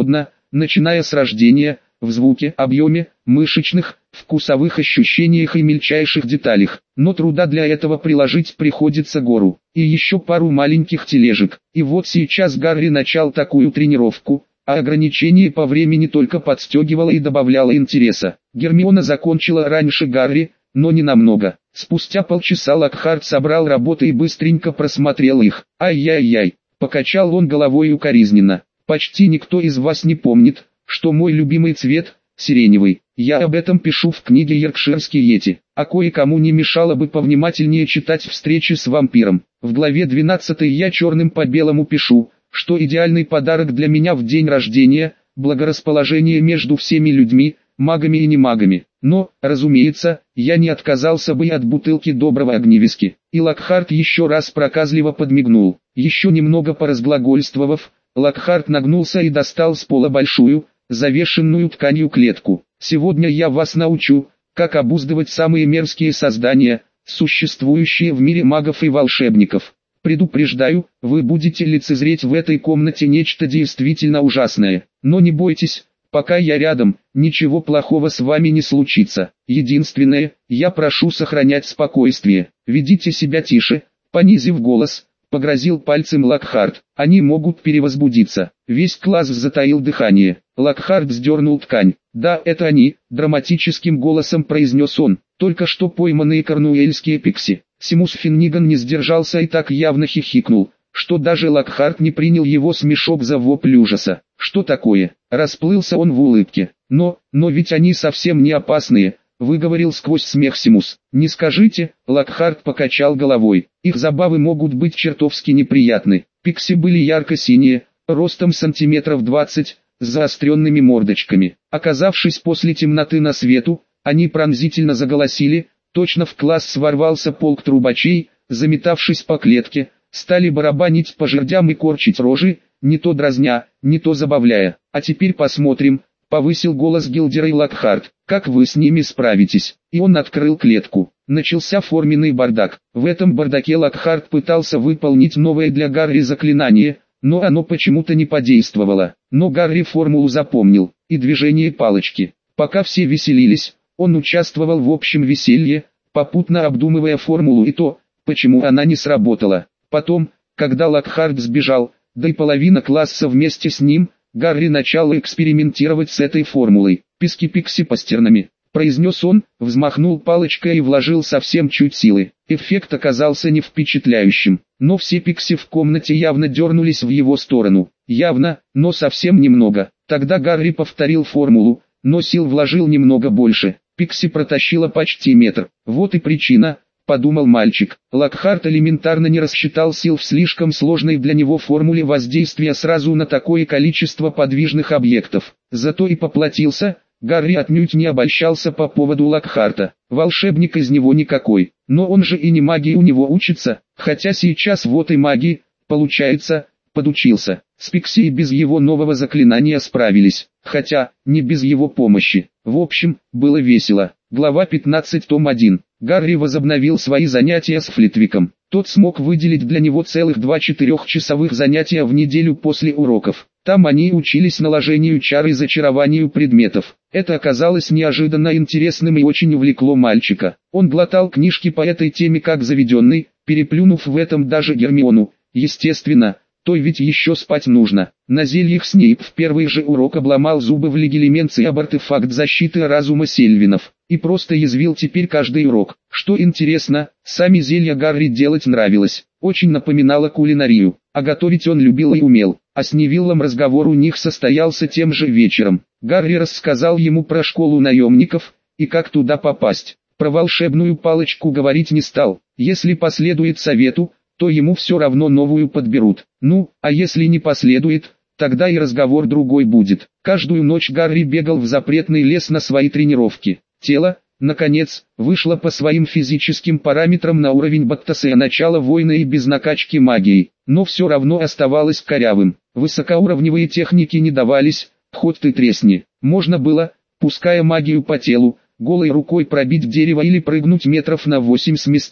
начиная с рождения, в звуке, объеме, мышечных, вкусовых ощущениях и мельчайших деталях. Но труда для этого приложить приходится гору. И еще пару маленьких тележек. И вот сейчас Гарри начал такую тренировку, а ограничение по времени только подстегивало и добавляло интереса. Гермиона закончила раньше Гарри, но не намного. Спустя полчаса Локхарт собрал работы и быстренько просмотрел их. «Ай-яй-яй», покачал он головой укоризненно. «Почти никто из вас не помнит, что мой любимый цвет – сиреневый. Я об этом пишу в книге «Йоркширский йети», а кое-кому не мешало бы повнимательнее читать «Встречи с вампиром». В главе 12 я черным по белому пишу, что идеальный подарок для меня в день рождения – благорасположение между всеми людьми, магами и немагами. Но, разумеется, я не отказался бы и от бутылки доброго огневиски. И Локхарт еще раз проказливо подмигнул. Еще немного поразглагольствовав, Локхарт нагнулся и достал с пола большую, завешенную тканью клетку. «Сегодня я вас научу, как обуздывать самые мерзкие создания, существующие в мире магов и волшебников. Предупреждаю, вы будете лицезреть в этой комнате нечто действительно ужасное. Но не бойтесь, пока я рядом, ничего плохого с вами не случится. Единственное, я прошу сохранять спокойствие. Ведите себя тише», понизив голос, погрозил пальцем Локхарт. «Они могут перевозбудиться». Весь класс затаил дыхание. Локхарт сдернул ткань. «Да, это они», драматическим голосом произнес он. «Только что пойманные корнуэльские пикси». Симус Финниган не сдержался и так явно хихикнул, что даже Локхарт не принял его смешок за вопль ужаса. «Что такое?» Расплылся он в улыбке. Но ведь они совсем не опасные», выговорил сквозь смех Симус. «Не скажите», Локхарт покачал головой. «Их забавы могут быть чертовски неприятны». Пикси были ярко-синие, ростом сантиметров 20, с заостренными мордочками. Оказавшись после темноты на свету, они пронзительно заголосили, точно в класс ворвался полк трубачей, заметавшись по клетке, стали барабанить по жердям и корчить рожи, не то дразня, не то забавляя. «А теперь посмотрим», повысил голос Гилдерой Локхарт, «как вы с ними справитесь». И он открыл клетку. Начался форменный бардак. В этом бардаке Локхарт пытался выполнить новое для Гарри заклинание, но оно почему-то не подействовало. Но Гарри формулу запомнил, и движение палочки. Пока все веселились, он участвовал в общем веселье, попутно обдумывая формулу и то, почему она не сработала. Потом, когда Локхарт сбежал, да и половина класса вместе с ним, Гарри начал экспериментировать с этой формулой. «Писки-пикси пастернами», произнес он, взмахнул палочкой и вложил совсем чуть силы. Эффект оказался не впечатляющим, но все пикси в комнате явно дернулись в его сторону. Явно, но совсем немного. Тогда Гарри повторил формулу, но сил вложил немного больше. Пикси протащила почти метр. «Вот и причина», подумал мальчик. Локхарт элементарно не рассчитал сил в слишком сложной для него формуле воздействия сразу на такое количество подвижных объектов. Зато и поплатился. Гарри отнюдь не обольщался по поводу Локхарта. Волшебник из него никакой. Но он же и не магии у него учится, хотя сейчас вот и магии, получается, подучился. С Пикси и без его нового заклинания справились, хотя, не без его помощи. В общем, было весело. Глава 15, том 1. Гарри возобновил свои занятия с Флитвиком. Тот смог выделить для него целых 2 4-часовых занятия в неделю после уроков. Там они учились наложению чар и зачарованию предметов. Это оказалось неожиданно интересным и очень увлекло мальчика. Он глотал книжки по этой теме как заведенный, переплюнув в этом даже Гермиону. Естественно, той ведь еще спать нужно. На зельях Снейп в первый же урок обломал зубы в легилименции об артефакт защиты разума Сильвинов. И просто язвил теперь каждый урок. Что интересно, сами зелья Гарри делать нравилось. Очень напоминало кулинарию. А готовить он любил и умел. А с Невиллом разговор у них состоялся тем же вечером. Гарри рассказал ему про школу наемников, и как туда попасть. Про волшебную палочку говорить не стал. Если последует совету, то ему все равно новую подберут. Ну, а если не последует, тогда и разговор другой будет. Каждую ночь Гарри бегал в запретный лес на свои тренировки. Тело, наконец, вышло по своим физическим параметрам на уровень Баттасея начала войны и без накачки магией, но все равно оставалось корявым. Высокоуровневые техники не давались, хоть ты тресни. Можно было, пуская магию по телу, голой рукой пробить дерево или прыгнуть метров на 8 с места,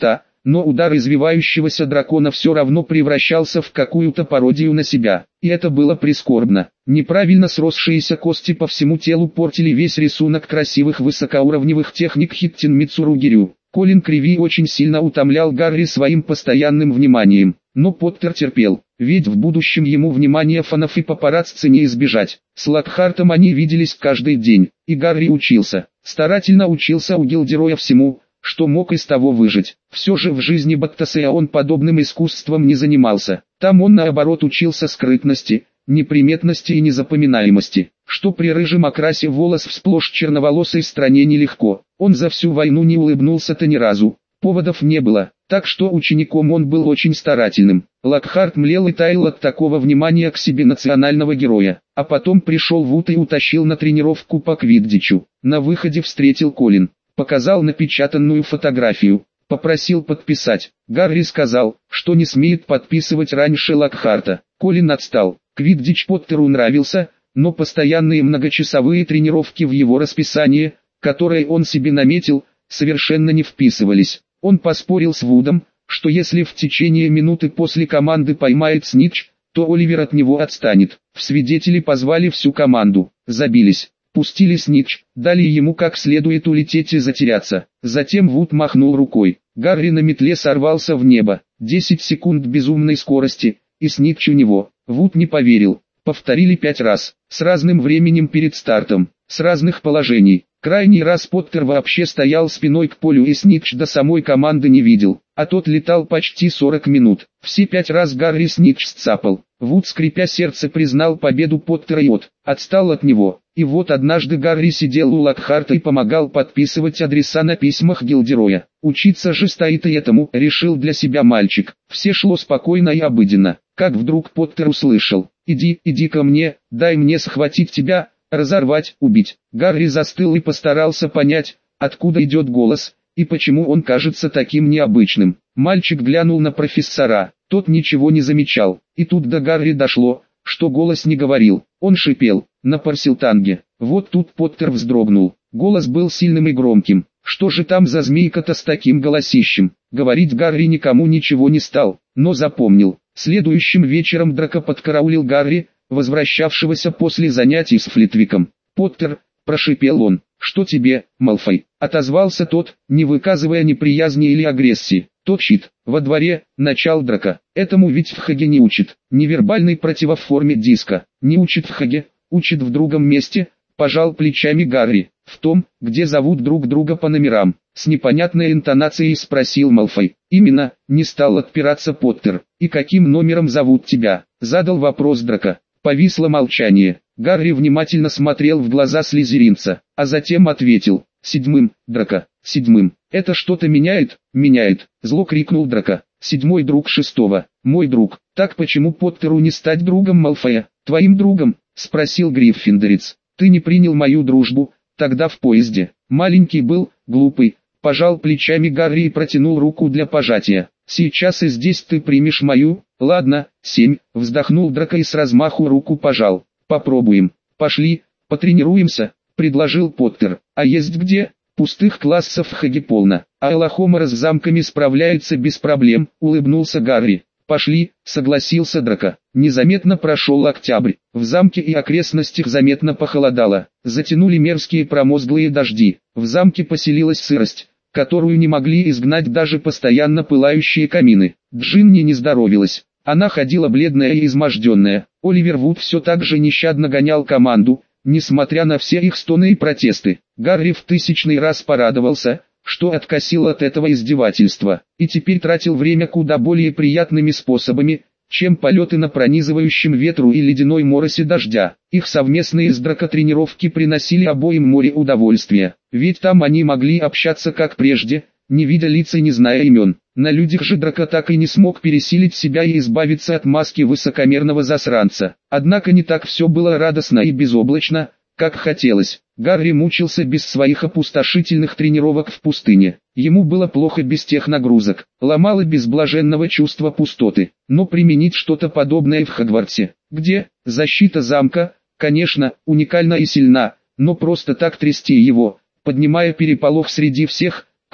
но удар извивающегося дракона все равно превращался в какую-то пародию на себя. И это было прискорбно. Неправильно сросшиеся кости по всему телу портили весь рисунок красивых высокоуровневых техник Хиттин Мицуругирю. Колин Криви очень сильно утомлял Гарри своим постоянным вниманием, но Поттер терпел, ведь в будущем ему внимания фанов и папарацци не избежать. С Локхартом они виделись каждый день, и Гарри учился, старательно учился у Гилдероя всему, что мог из того выжить. Все же в жизни Баттасея он подобным искусством не занимался, там он наоборот учился скрытности, неприметности и незапоминаемости, что при рыжем окрасе волос в сплошь черноволосой стране нелегко. Он за всю войну не улыбнулся-то ни разу, поводов не было, так что учеником он был очень старательным. Локхарт млел и таял от такого внимания к себе национального героя, а потом пришел Вуд и утащил на тренировку по квиддичу. На выходе встретил Колин, показал напечатанную фотографию, попросил подписать. Гарри сказал, что не смеет подписывать раньше Локхарта. Колин отстал. Квиддич Поттеру нравился, но постоянные многочасовые тренировки в его расписание, которые он себе наметил, совершенно не вписывались. Он поспорил с Вудом, что если в течение минуты после команды поймает снитч, то Оливер от него отстанет. В свидетели позвали всю команду, забились, пустили снитч, дали ему как следует улететь и затеряться. Затем Вуд махнул рукой. Гарри на метле сорвался в небо, 10 секунд безумной скорости, и снитч у него. Вуд не поверил. Повторили 5 раз, с разным временем перед стартом, с разных положений. Крайний раз Поттер вообще стоял спиной к полю и снитч до самой команды не видел, а тот летал почти 40 минут. Все 5 раз Гарри снитч сцапал. Вуд, скрипя сердце, признал победу Поттера и отстал от него. И вот однажды Гарри сидел у Локхарта и помогал подписывать адреса на письмах Гилдероя. Учиться же стоит и этому, решил для себя мальчик. Все шло спокойно и обыденно, как вдруг Поттер услышал: иди ко мне, дай мне схватить тебя, разорвать, убить». Гарри застыл и постарался понять, откуда идет голос, и почему он кажется таким необычным. Мальчик глянул на профессора, тот ничего не замечал, и тут до Гарри дошло, что голос не говорил, он шипел, на парсилтанге. Вот тут Поттер вздрогнул, голос был сильным и громким. Что же там за змейка-то с таким голосищем? Говорить Гарри никому ничего не стал, но запомнил. Следующим вечером Драко подкараулил Гарри, возвращавшегося после занятий с Флитвиком. «Поттер», — прошипел он, — «что тебе, Малфой?» — отозвался тот, не выказывая неприязни или агрессии. «Тот щит, во дворе», — начал Драко. «Этому ведь в Хаге не учат. Невербальный противов в форме диска. Не учит в Хаге, учит в другом месте», — пожал плечами Гарри. «В том, где зовут друг друга по номерам», — с непонятной интонацией спросил Малфой. «Именно», — не стал отпираться Поттер. «И каким номером зовут тебя?» — задал вопрос Драко. Повисло молчание. Гарри внимательно смотрел в глаза слизеринца, а затем ответил: «7-м, Драко, 7-м. Это что-то меняет?» «Меняет», — зло крикнул Драко. «7-й друг 6-го, мой друг. Так почему Поттеру не стать другом Малфоя?» «Твоим другом?» — спросил Гриффиндорец. «Ты не принял мою дружбу, тогда в поезде. Маленький был, глупый». Пожал плечами Гарри и протянул руку для пожатия. «Сейчас и здесь ты примешь мою?» «Ладно, 7», — вздохнул Драко и с размаху руку пожал. «Попробуем. Пошли, потренируемся», — предложил Поттер. «А есть где?» «Пустых классов в Хаге полно, а Элохомора с замками справляется без проблем», — улыбнулся Гарри. «Пошли», — согласился Драко. Незаметно прошел октябрь. В замке и окрестностях заметно похолодало. Затянули мерзкие промозглые дожди. В замке поселилась сырость, которую не могли изгнать даже постоянно пылающие камины. Джинни не здоровилась. Она ходила бледная и изможденная. Оливер Вуд все так же нещадно гонял команду, несмотря на все их стоны и протесты. Гарри в 1000-й раз порадовался, что откосил от этого издевательства, и теперь тратил время куда более приятными способами, чем полеты на пронизывающем ветру и ледяной моросе дождя. Их совместные с Драко тренировки приносили обоим море удовольствия, ведь там они могли общаться как прежде, не видя лиц и не зная имен. На людях же Драко так и не смог пересилить себя и избавиться от маски высокомерного засранца. Однако не так все было радостно и безоблачно, как хотелось. Гарри мучился без своих опустошительных тренировок в пустыне. Ему было плохо без тех нагрузок, ломало без блаженного чувства пустоты. Но применить что-то подобное в Хогвартсе, где защита замка, конечно, уникальна и сильна, но просто так трясти его, поднимая переполох среди всех,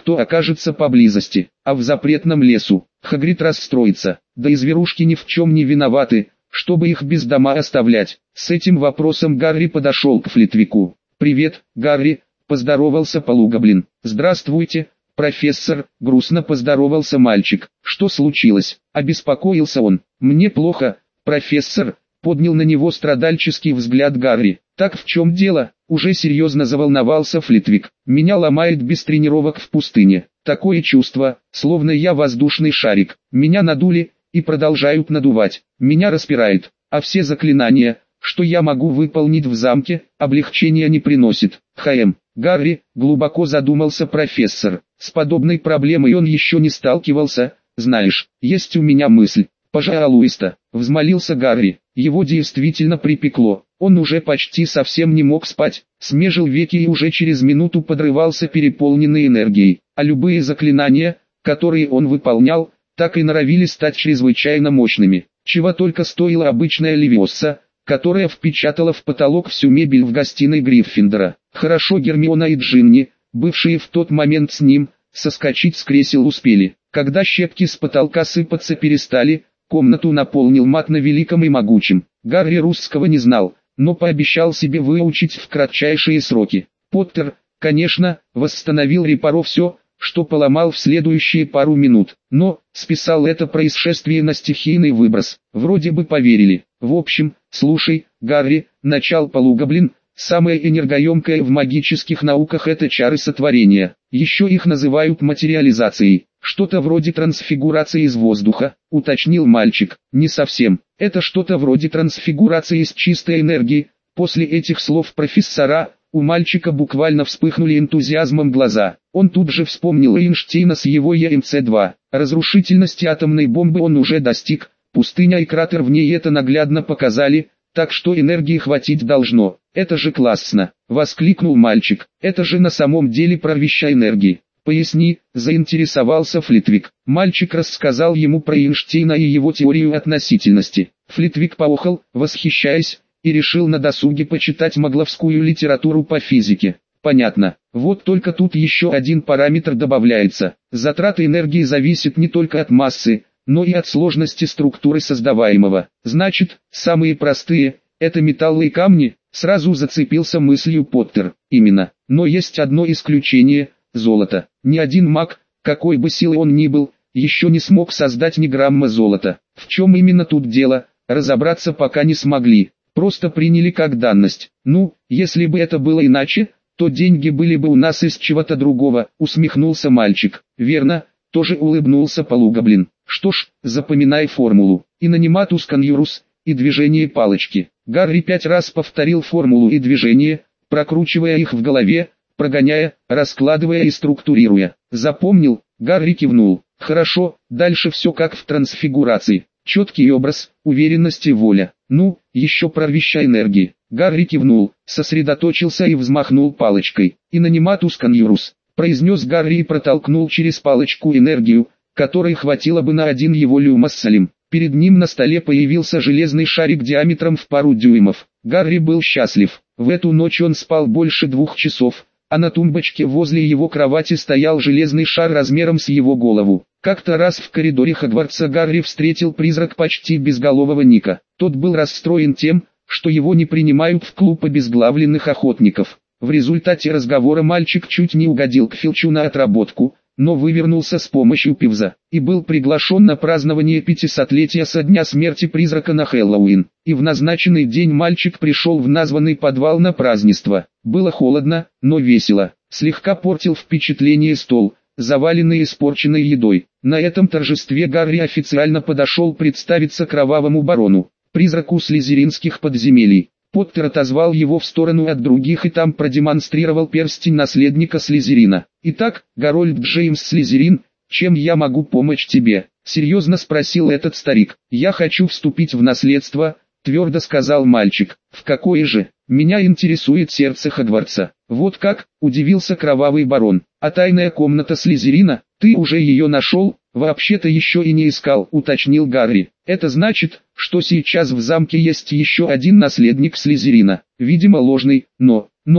кто окажется поблизости, а в запретном лесу. Хагрид расстроится, да и зверушки ни в чем не виноваты, чтобы их без дома оставлять. С этим вопросом Гарри подошел к Флитвику. «Привет, Гарри», — поздоровался полугоблин. «Здравствуйте, профессор», — грустно поздоровался мальчик. «Что случилось?» — обеспокоился он. «Мне плохо, профессор», — поднял на него страдальческий взгляд Гарри. «Так в чем дело?» — уже серьезно заволновался Флитвик. «Меня ломает без тренировок в пустыне. Такое чувство, словно я воздушный шарик. Меня надули и продолжают надувать. Меня распирает, а все заклинания, что я могу выполнить в замке, облегчения не приносит». Гарри, глубоко задумался профессор. С подобной проблемой он еще не сталкивался. «Знаешь, есть у меня мысль. Пожалуйста», — взмолился Гарри. Его действительно припекло. Он уже почти совсем не мог спать, смежил веки и уже через минуту подрывался переполненной энергией. А любые заклинания, которые он выполнял, так и норовили стать чрезвычайно мощными. Чего только стоила обычная левиоса, которая впечатала в потолок всю мебель в гостиной Гриффиндора. Хорошо Гермиона и Джинни, бывшие в тот момент с ним, соскочить с кресел успели. Когда щепки с потолка сыпаться перестали, комнату наполнил мат на великом и могучем. Гарри русского не знал, но пообещал себе выучить в кратчайшие сроки. Поттер, конечно, восстановил репаро все, что поломал в следующие пару минут, но списал это происшествие на стихийный выброс. Вроде бы поверили. В общем, слушай, Гарри, начал полугоблин, самое энергоемкое в магических науках это чары сотворения. Еще их называют материализацией. Что-то вроде трансфигурации из воздуха, уточнил мальчик. Не совсем. Это что-то вроде трансфигурации из чистой энергии. После этих слов профессора, у мальчика буквально вспыхнули энтузиазмом глаза. Он тут же вспомнил Эйнштейна с его ЕМЦ-2. Разрушительности атомной бомбы он уже достиг. Пустыня и кратер в ней это наглядно показали, так что энергии хватить должно. «Это же классно!» — воскликнул мальчик. «Это же на самом деле прорвища энергии». «Поясни», — заинтересовался Флитвик. Мальчик рассказал ему про Эйнштейна и его теорию относительности. Флитвик поохал, восхищаясь, и решил на досуге почитать магловскую литературу по физике. «Понятно. Вот только тут еще один параметр добавляется. Затраты энергии зависят не только от массы, но и от сложности структуры создаваемого. Значит, самые простые – это металлы и камни», — сразу зацепился мыслью Поттер. «Именно. Но есть одно исключение – золото. Ни один маг, какой бы силой он ни был, еще не смог создать ни грамма золота. В чем именно тут дело, разобраться пока не смогли. Просто приняли как данность. Ну, если бы это было иначе, то деньги были бы у нас из чего-то другого», — усмехнулся мальчик. «Верно», — тоже улыбнулся полугоблин. «Что ж, запоминай формулу. Инониматус конъюрус, и движение палочки». Гарри 5 раз повторил формулу и движение, прокручивая их в голове, прогоняя, раскладывая и структурируя. «Запомнил?» — Гарри кивнул. «Хорошо, дальше все как в трансфигурации. Четкий образ, уверенность и воля. Ну, еще прорвища энергии». Гарри кивнул, сосредоточился и взмахнул палочкой. «Инониматус конъюрус», — произнес Гарри и протолкнул через палочку энергию, которой хватило бы на один его люмоссалим. Перед ним на столе появился железный шарик диаметром в пару дюймов. Гарри был счастлив. В эту ночь он спал больше 2 часов, а на тумбочке возле его кровати стоял железный шар размером с его голову. Как-то раз в коридоре Хогвартса Гарри встретил призрак почти безголового Ника. Тот был расстроен тем, что его не принимают в клуб обезглавленных охотников. В результате разговора мальчик чуть не угодил к Филчу на отработку, но вывернулся с помощью пивза, и был приглашен на празднование 500-летия со дня смерти призрака на Хэллоуин. И в назначенный день мальчик пришел в названный подвал на празднество. Было холодно, но весело. Слегка портил впечатление стол, заваленный испорченной едой. На этом торжестве Гарри официально подошел представиться кровавому барону, призраку слизеринских подземелий. Поттер отозвал его в сторону от других и там продемонстрировал перстень наследника Слизерина. «Итак, Гарольд Джеймс Слизерин, чем я могу помочь тебе?» — серьезно спросил этот старик. «Я хочу вступить в наследство», — твердо сказал мальчик. «В какое же? Меня интересует сердце Хогвартса». «Вот как?» — удивился кровавый барон. «А тайная комната Слизерина? Ты уже ее нашел?» «Вообще-то еще и не искал», — уточнил Гарри. «Это значит, что сейчас в замке есть еще один наследник Слизерина. Видимо ложный, но,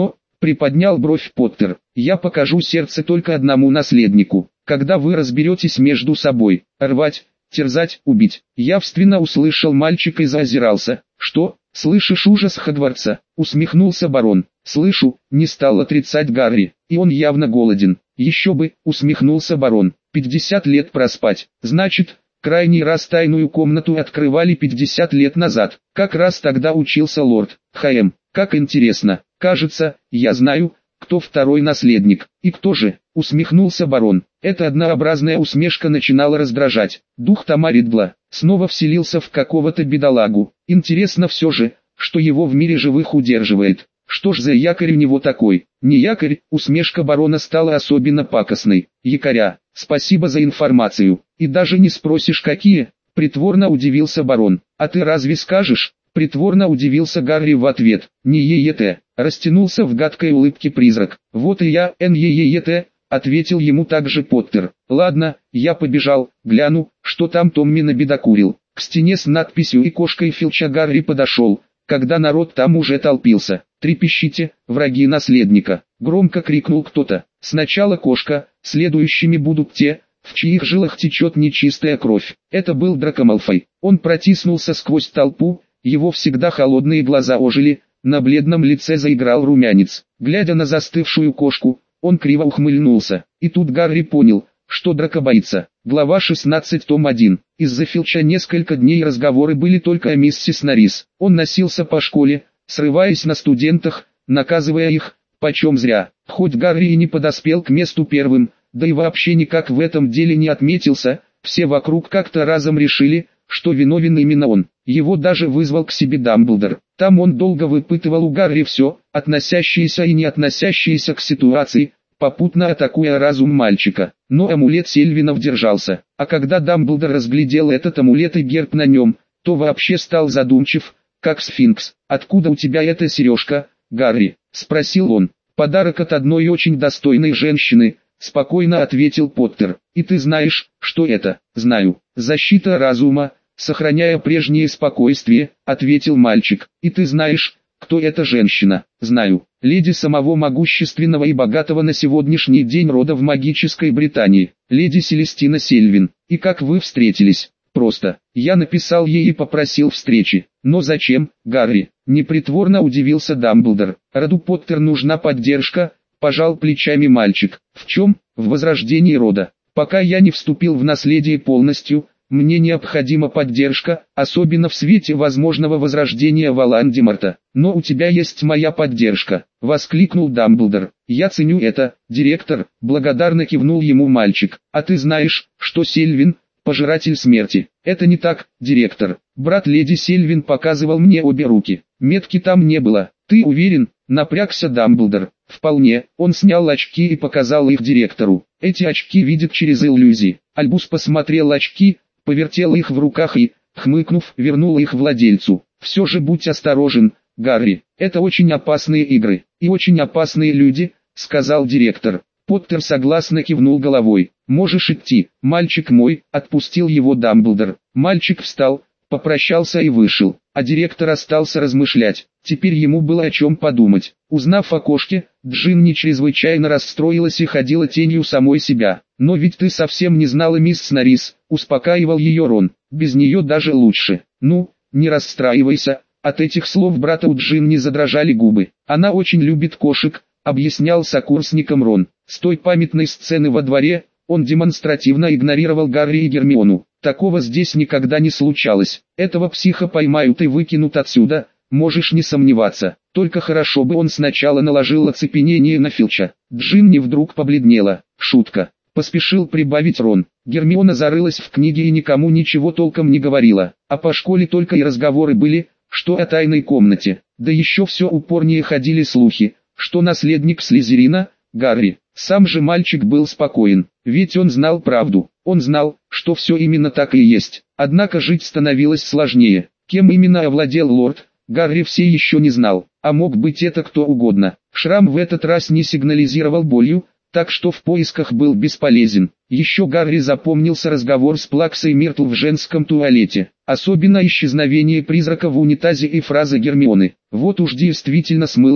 Приподнял бровь Поттер. Я покажу сердце только одному наследнику. Когда вы разберетесь между собой, рвать, терзать, убить. Явственно услышал мальчик и заозирался. Что? Слышишь ужас Хогвартса? Усмехнулся барон. Слышу, не стал отрицать Гарри. И он явно голоден. Еще бы, усмехнулся барон. 50 лет проспать. Значит, крайний раз тайную комнату открывали 50 лет назад. Как раз тогда учился лорд Х.М. Как интересно. Кажется, я знаю, кто второй наследник. И кто же? Усмехнулся барон. Эта однообразная усмешка начинала раздражать. Дух Тома Ридла снова вселился в какого-то бедолагу. Интересно все же, что его в мире живых удерживает. Что ж за якорь у него такой? Не якорь, усмешка барона стала особенно пакостной. Якоря, спасибо за информацию. И даже не спросишь какие? Притворно удивился барон. А ты разве скажешь? Притворно удивился Гарри в ответ. Не-е-е-те, растянулся в гадкой улыбке призрак. Вот и я, н-е-е-е-те, ответил ему также Поттер. Ладно, я побежал, гляну, что там Томми набедокурил. К стене с надписью и кошкой Филча Гарри подошел, когда народ там уже толпился. «Трепещите, враги наследника!» — громко крикнул кто-то. «Сначала кошка, следующими будут те, в чьих жилах течет нечистая кровь». Это был Драко Малфой. Он протиснулся сквозь толпу, его всегда холодные глаза ожили, на бледном лице заиграл румянец. Глядя на застывшую кошку, он криво ухмыльнулся. И тут Гарри понял, что Драко боится. Глава 16, том 1. Из-за Филча несколько дней разговоры были только о миссис Норрис. Он носился по школе, срываясь на студентах, наказывая их, почем зря. Хоть Гарри и не подоспел к месту первым, да и вообще никак в этом деле не отметился, все вокруг как-то разом решили, что виновен именно он. Его даже вызвал к себе Дамблдор. Там он долго выпытывал у Гарри все, относящееся и не относящееся к ситуации, попутно атакуя разум мальчика. Но амулет Сильвинов держался, а когда Дамблдор разглядел этот амулет и герб на нем, то вообще стал задумчив, как сфинкс. «Откуда у тебя эта сережка, Гарри?» — спросил он. «Подарок от одной очень достойной женщины», — спокойно ответил Поттер. «И ты знаешь, что это?» «Знаю. Защита разума, сохраняя прежнее спокойствие», — ответил мальчик. «И ты знаешь, кто эта женщина?» «Знаю. Леди самого могущественного и богатого на сегодняшний день рода в магической Британии, леди Селестина Сильвин. И как вы встретились?» «Просто. Я написал ей и попросил встречи». «Но зачем, Гарри?» — непритворно удивился Дамблдор. «Роду Поттер нужна поддержка», — пожал плечами мальчик. «В чем?» «В возрождении рода. Пока я не вступил в наследие полностью, мне необходима поддержка, особенно в свете возможного возрождения Волан-де-Морта. Но у тебя есть моя поддержка», — воскликнул Дамблдор. «Я ценю это, директор», — благодарно кивнул ему мальчик. «А ты знаешь, что Сильвин — пожиратель смерти?» «Это не так, директор. Брат леди Сильвин показывал мне обе руки. Метки там не было». «Ты уверен?» — напрягся Дамблдор. «Вполне». Он снял очки и показал их директору. «Эти очки видят через иллюзии». Альбус посмотрел очки, повертел их в руках и, хмыкнув, вернул их владельцу. «Все же будь осторожен, Гарри. Это очень опасные игры и очень опасные люди», — сказал директор. Поттер согласно кивнул головой. «Можешь идти, мальчик мой», — отпустил его Дамблдор. Мальчик встал, попрощался и вышел, а директор остался размышлять. Теперь ему было о чем подумать. Узнав о кошке, Джинни чрезвычайно расстроилась и ходила тенью самой себя. «Но ведь ты совсем не знала мисс Норрис», — успокаивал ее Рон. «Без нее даже лучше». «Ну, не расстраивайся». От этих слов брата у Джинни задрожали губы. «Она очень любит кошек», — объяснял сокурсникам Рон. С той памятной сцены во дворе, он демонстративно игнорировал Гарри и Гермиону. Такого здесь никогда не случалось. Этого психа поймают и выкинут отсюда, можешь не сомневаться. Только хорошо бы он сначала наложил оцепенение на Филча. Джинни вдруг побледнела. «Шутка», — поспешил прибавить Рон. Гермиона зарылась в книге и никому ничего толком не говорила. А по школе только и разговоры были, что о тайной комнате. Да еще все упорнее ходили слухи, что наследник Слизерина — Гарри. Сам же мальчик был спокоен, ведь он знал правду. Он знал, что все именно так и есть. Однако жить становилось сложнее. Кем именно овладел лорд, Гарри все еще не знал, а мог быть это кто угодно. Шрам в этот раз не сигнализировал болью, так что в поисках был бесполезен. Еще Гарри запомнился разговор с Плаксой Миртл в женском туалете. Особенно исчезновение призрака в унитазе и фраза Гермионы: «Вот уж действительно смылась»,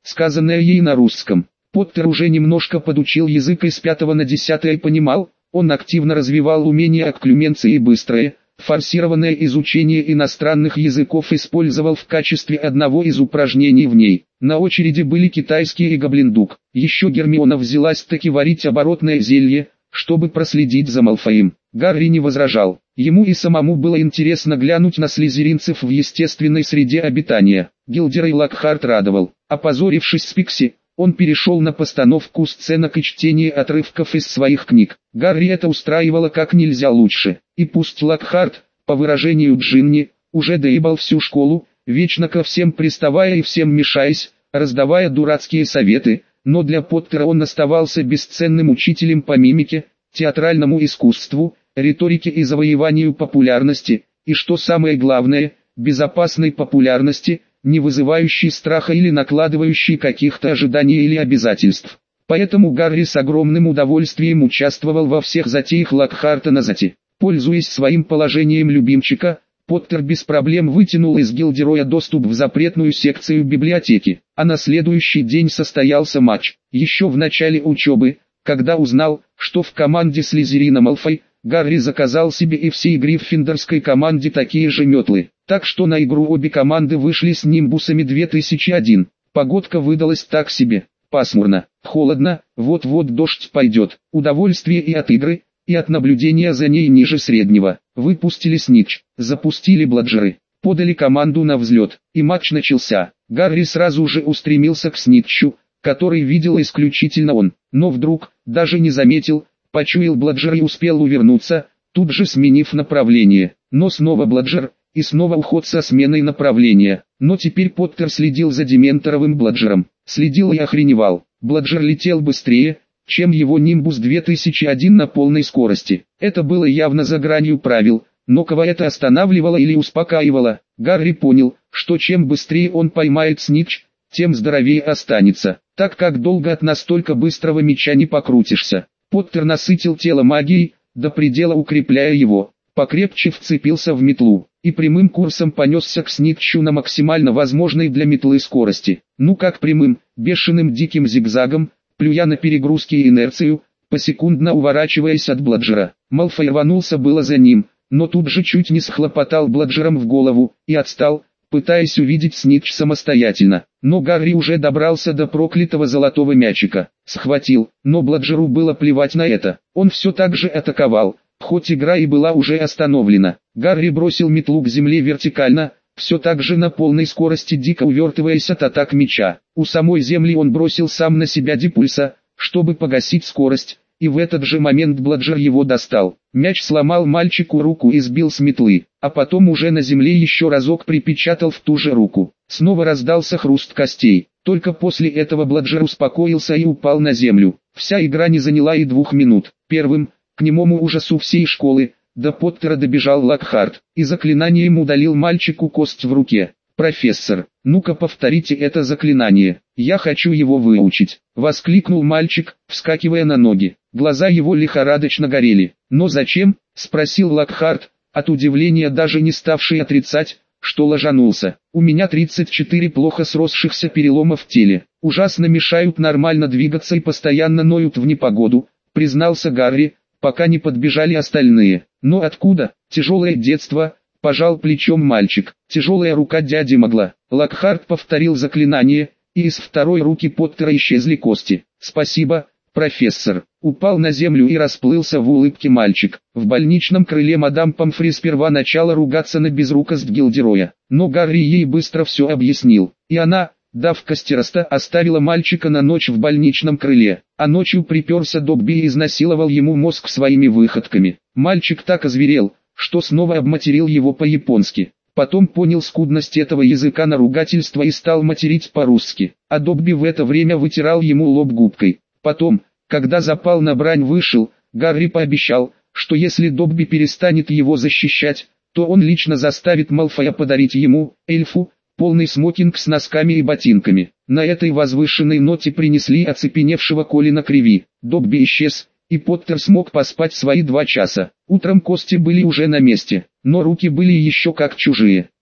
сказанное ей на русском. Поттер уже немножко подучил язык и с 5 на 10 понимал, он активно развивал умение окклюменции и быстрое, форсированное изучение иностранных языков использовал в качестве одного из упражнений в ней. На очереди были китайский и гоблиндук. Еще Гермиона взялась таки варить оборотное зелье, чтобы проследить за Малфоем. Гарри не возражал. Ему и самому было интересно глянуть на слизеринцев в естественной среде обитания. Гилдера и Локхарт радовал. Опозорившись с Пикси, он перешел на постановку сценок и чтение отрывков из своих книг. Гарри это устраивало как нельзя лучше. И пусть Локхарт, по выражению Джинни, уже доебал всю школу, вечно ко всем приставая и всем мешаясь, раздавая дурацкие советы, но для Поттера он оставался бесценным учителем по мимике, театральному искусству, риторике и завоеванию популярности, и что самое главное, безопасной популярности, не вызывающей страха или накладывающей каких-то ожиданий или обязательств. Поэтому Гарри с огромным удовольствием участвовал во всех затеях Локхарта на зате. Пользуясь своим положением любимчика, Поттер без проблем вытянул из Гилдероя доступ в запретную секцию библиотеки, а на следующий день состоялся матч. Еще в начале учебы, когда узнал, что в команде Слизерина Малфой, Гарри заказал себе и всей гриффиндорской команде такие же метлы. Так что на игру обе команды вышли с нимбусами 2001. Погодка выдалась так себе. Пасмурно, холодно, вот-вот дождь пойдет. Удовольствие и от игры, и от наблюдения за ней ниже среднего. Выпустили снитч, запустили бладжеры, подали команду на взлет, и матч начался. Гарри сразу же устремился к снитчу, который видел исключительно он, но вдруг, даже не заметил, почуял бладжер и успел увернуться, тут же сменив направление. Но снова бладжер, и снова уход со сменой направления. Но теперь Поттер следил за дементоровым бладжером. Следил и охреневал. Бладжер летел быстрее, чем его Нимбус 2001 на полной скорости. Это было явно за гранью правил, но кого это останавливало или успокаивало? Гарри понял, что чем быстрее он поймает снитч, тем здоровее останется, так как долго от настолько быстрого мяча не покрутишься. Поттер насытил тело магией, до предела укрепляя его, покрепче вцепился в метлу, и прямым курсом понесся к снитчу на максимально возможной для метлы скорости. Ну как прямым, бешеным диким зигзагом, плюя на перегрузки и инерцию, посекундно уворачиваясь от бладжера. Малфой рванулся было за ним, но тут же чуть не схлопотал бладжером в голову, и отстал, пытаясь увидеть снитч самостоятельно. Но Гарри уже добрался до проклятого золотого мячика. Схватил, но бладжеру было плевать на это. Он все так же атаковал, хоть игра и была уже остановлена. Гарри бросил метлу к земле вертикально, все так же на полной скорости дико увертываясь от атак мяча. У самой земли он бросил сам на себя дипульса, чтобы погасить скорость, и в этот же момент бладжер его достал. Мяч сломал мальчику руку и сбил с метлы, а потом уже на земле еще разок припечатал в ту же руку. Снова раздался хруст костей. Только после этого бладжер успокоился и упал на землю. Вся игра не заняла и 2 минут. Первым, к немому ужасу всей школы, до Поттера добежал Локхарт, и заклинанием удалил мальчику кость в руке. «Профессор, ну-ка повторите это заклинание, я хочу его выучить», — воскликнул мальчик, вскакивая на ноги. Глаза его лихорадочно горели. «Но зачем?» — спросил Локхарт, от удивления даже не ставший отрицать, что ложанулся. «У меня 34 плохо сросшихся перелома в теле, ужасно мешают нормально двигаться и постоянно ноют в непогоду», — признался Гарри, пока не подбежали остальные. «Но откуда? Тяжелое детство», — пожал плечом мальчик. «Тяжелая рука дяди могла». Локхарт повторил заклинание, и из второй руки Поттера исчезли кости. «Спасибо, профессор». Упал на землю и расплылся в улыбке мальчик. В больничном крыле мадам Помфри сперва начала ругаться на безрукость Гилдероя, но Гарри ей быстро все объяснил, и она, дав костероста, оставила мальчика на ночь в больничном крыле, а ночью приперся Добби и изнасиловал ему мозг своими выходками. Мальчик так озверел, что снова обматерил его по-японски. Потом понял скудность этого языка на ругательство и стал материть по-русски, а Добби в это время вытирал ему лоб губкой. Потом, когда запал на брань вышел, Гарри пообещал, что если Добби перестанет его защищать, то он лично заставит Малфоя подарить ему, эльфу, полный смокинг с носками и ботинками. На этой возвышенной ноте принесли оцепеневшего Колина Криви. Добби исчез, и Поттер смог поспать свои 2 часа. Утром кости были уже на месте, но руки были еще как чужие.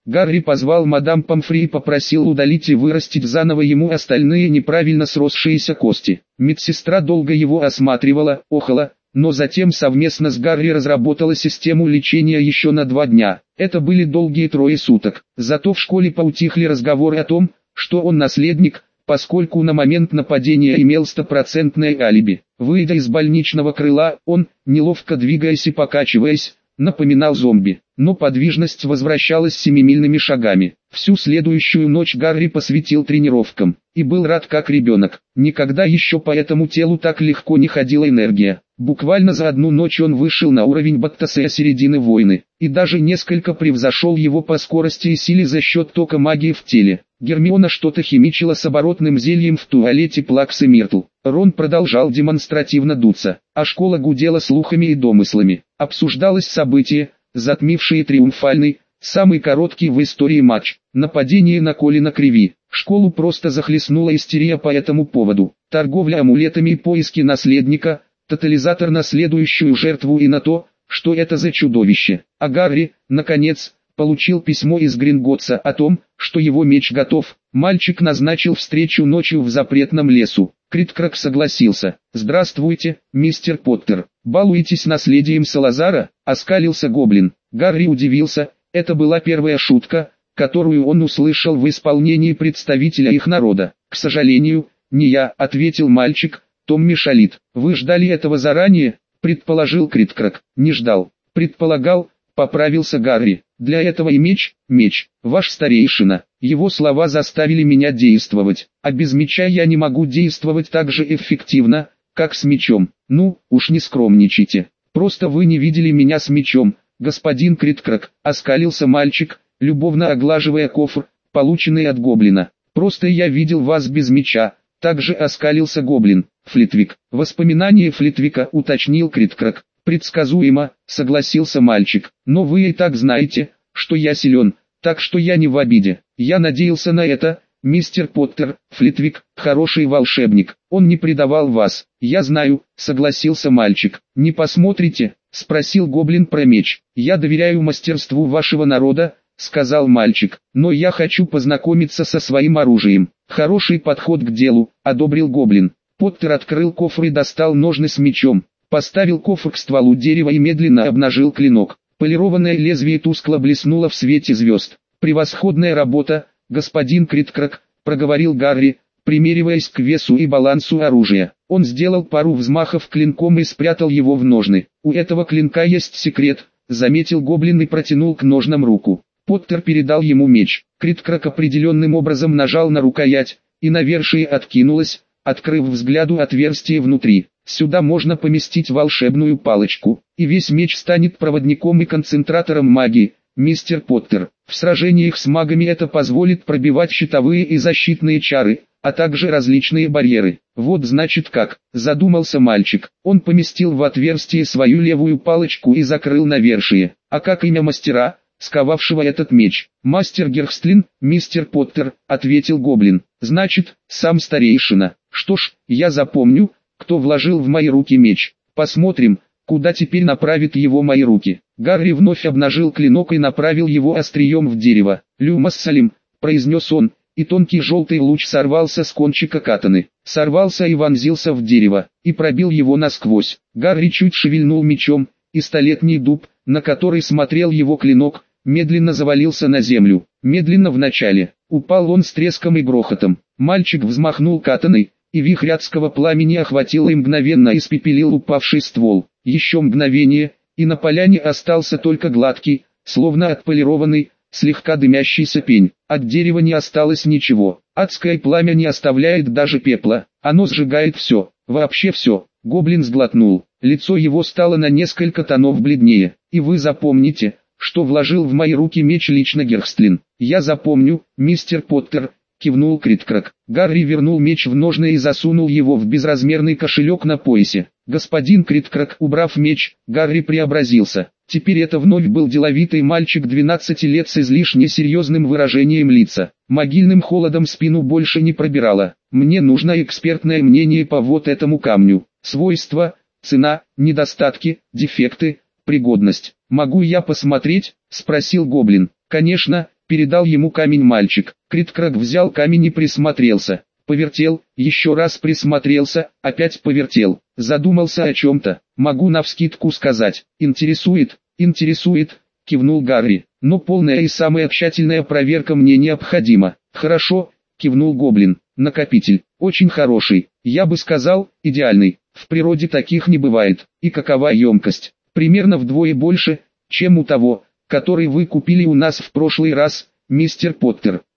Гарри позвал мадам Помфри и попросил удалить и вырастить заново ему остальные неправильно сросшиеся кости. Медсестра долго его осматривала, охала, но затем совместно с Гарри разработала систему лечения еще на 2 дня. Это были долгие 3 суток. Зато в школе поутихли разговоры о том, что он наследник, поскольку на момент нападения имел 100% алиби. Выйдя из больничного крыла, он, неловко двигаясь и покачиваясь, напоминал зомби, но подвижность возвращалась семимильными шагами. Всю следующую ночь Гарри посвятил тренировкам, и был рад как ребенок. Никогда еще по этому телу так легко не ходила энергия. Буквально за одну ночь он вышел на уровень Баттасея середины войны, и даже несколько превзошел его по скорости и силе за счет тока магии в теле. Гермиона что-то химичила с оборотным зельем в туалете Плакс и Миртл. Рон продолжал демонстративно дуться, а школа гудела слухами и домыслами. Обсуждалось событие, затмившее триумфальный, самый короткий в истории матч, нападение на Колина Криви. Школу просто захлестнула истерия по этому поводу. Торговля амулетами и поиски наследника, тотализатор на следующую жертву и на то, что это за чудовище. А Гарри, наконец, получил письмо из Гринготса о том, что его меч готов. Мальчик назначил встречу ночью в запретном лесу. Крит-Крак согласился. «Здравствуйте, мистер Поттер. Балуетесь наследием Салазара?» — оскалился гоблин. Гарри удивился, это была первая шутка, которую он услышал в исполнении представителя их народа. «К сожалению, не я», — ответил мальчик, — «Томми шалит». «Вы ждали этого заранее?» — предположил Крит-Крак. «Не ждал. Предполагал», — поправился Гарри. «Для этого и меч, ваш старейшина». Его слова заставили меня действовать, а без меча я не могу действовать так же эффективно, как с мечом. Ну, уж не скромничайте. Просто вы не видели меня с мечом, господин Крит-Крак, оскалился мальчик, любовно оглаживая кофр, полученный от гоблина. Просто я видел вас без меча, также оскалился гоблин. Флитвик. Воспоминание Флитвика, уточнил Крит-Крак. Предсказуемо, согласился мальчик, но вы и так знаете, что я силен, так что я не в обиде. Я надеялся на это, мистер Поттер. Флитвик – хороший волшебник, он не предавал вас. Я знаю, согласился мальчик. Не посмотрите? Спросил гоблин про меч. Я доверяю мастерству вашего народа, сказал мальчик, но я хочу познакомиться со своим оружием. Хороший подход к делу, одобрил гоблин. Поттер открыл кофр и достал ножны с мечом. Поставил кофр к стволу дерева и медленно обнажил клинок. Полированное лезвие тускло блеснуло в свете звезд. «Превосходная работа, господин Крит-Крак», — проговорил Гарри, примериваясь к весу и балансу оружия. Он сделал пару взмахов клинком и спрятал его в ножны. «У этого клинка есть секрет», — заметил гоблин и протянул к ножнам руку. Поттер передал ему меч. Крит-Крак определенным образом нажал на рукоять, и навершие откинулось, открыв взгляду отверстие внутри. Сюда можно поместить волшебную палочку, и весь меч станет проводником и концентратором магии, мистер Поттер. В сражениях с магами это позволит пробивать щитовые и защитные чары, а также различные барьеры. Вот значит как, задумался мальчик. Он поместил в отверстие свою левую палочку и закрыл навершие. А как имя мастера, сковавшего этот меч? Мастер Герхстлин, мистер Поттер, ответил гоблин. Значит, сам старейшина. Что ж, я запомню, кто вложил в мои руки меч. Посмотрим, куда теперь направит его мои руки. Гарри вновь обнажил клинок и направил его острием в дерево. «Люмас Салим», — произнес он, и тонкий желтый луч сорвался с кончика катаны. Сорвался и вонзился в дерево, и пробил его насквозь. Гарри чуть шевельнул мечом, и столетний дуб, на который смотрел его клинок, медленно завалился на землю. Медленно вначале. Упал он с треском и грохотом. Мальчик взмахнул катаной, и вихрь адского пламени охватил и мгновенно испепелил упавший ствол. Еще мгновение, и на поляне остался только гладкий, словно отполированный, слегка дымящийся пень. От дерева не осталось ничего. Адское пламя не оставляет даже пепла, оно сжигает все, вообще все. Гоблин сглотнул, лицо его стало на несколько тонов бледнее. «И вы запомните, что вложил в мои руки меч лично Герхстлин». «Я запомню, мистер Поттер», — кивнул Крит-Крак. Гарри вернул меч в ножны и засунул его в безразмерный кошелек на поясе. Господин Крит-Крак, убрав меч, Гарри преобразился. Теперь это вновь был деловитый мальчик 12 лет с излишне серьезным выражением лица. Могильным холодом спину больше не пробирало. «Мне нужно экспертное мнение по вот этому камню. Свойства, цена, недостатки, дефекты, пригодность. Могу я посмотреть?» — спросил гоблин. «Конечно, Передал ему камень мальчик. Криткрак взял камень и присмотрелся. Повертел, еще раз присмотрелся, опять повертел. Задумался о чем-то. Могу навскидку сказать. Интересует, кивнул Гарри. Но полная и самая тщательная проверка мне необходима. Хорошо, кивнул Гоблин. Накопитель. Очень хороший. Я бы сказал, идеальный. В природе таких не бывает. И какова емкость? Примерно вдвое больше, чем у того, который вы купили у нас в прошлый раз, мистер Поттер.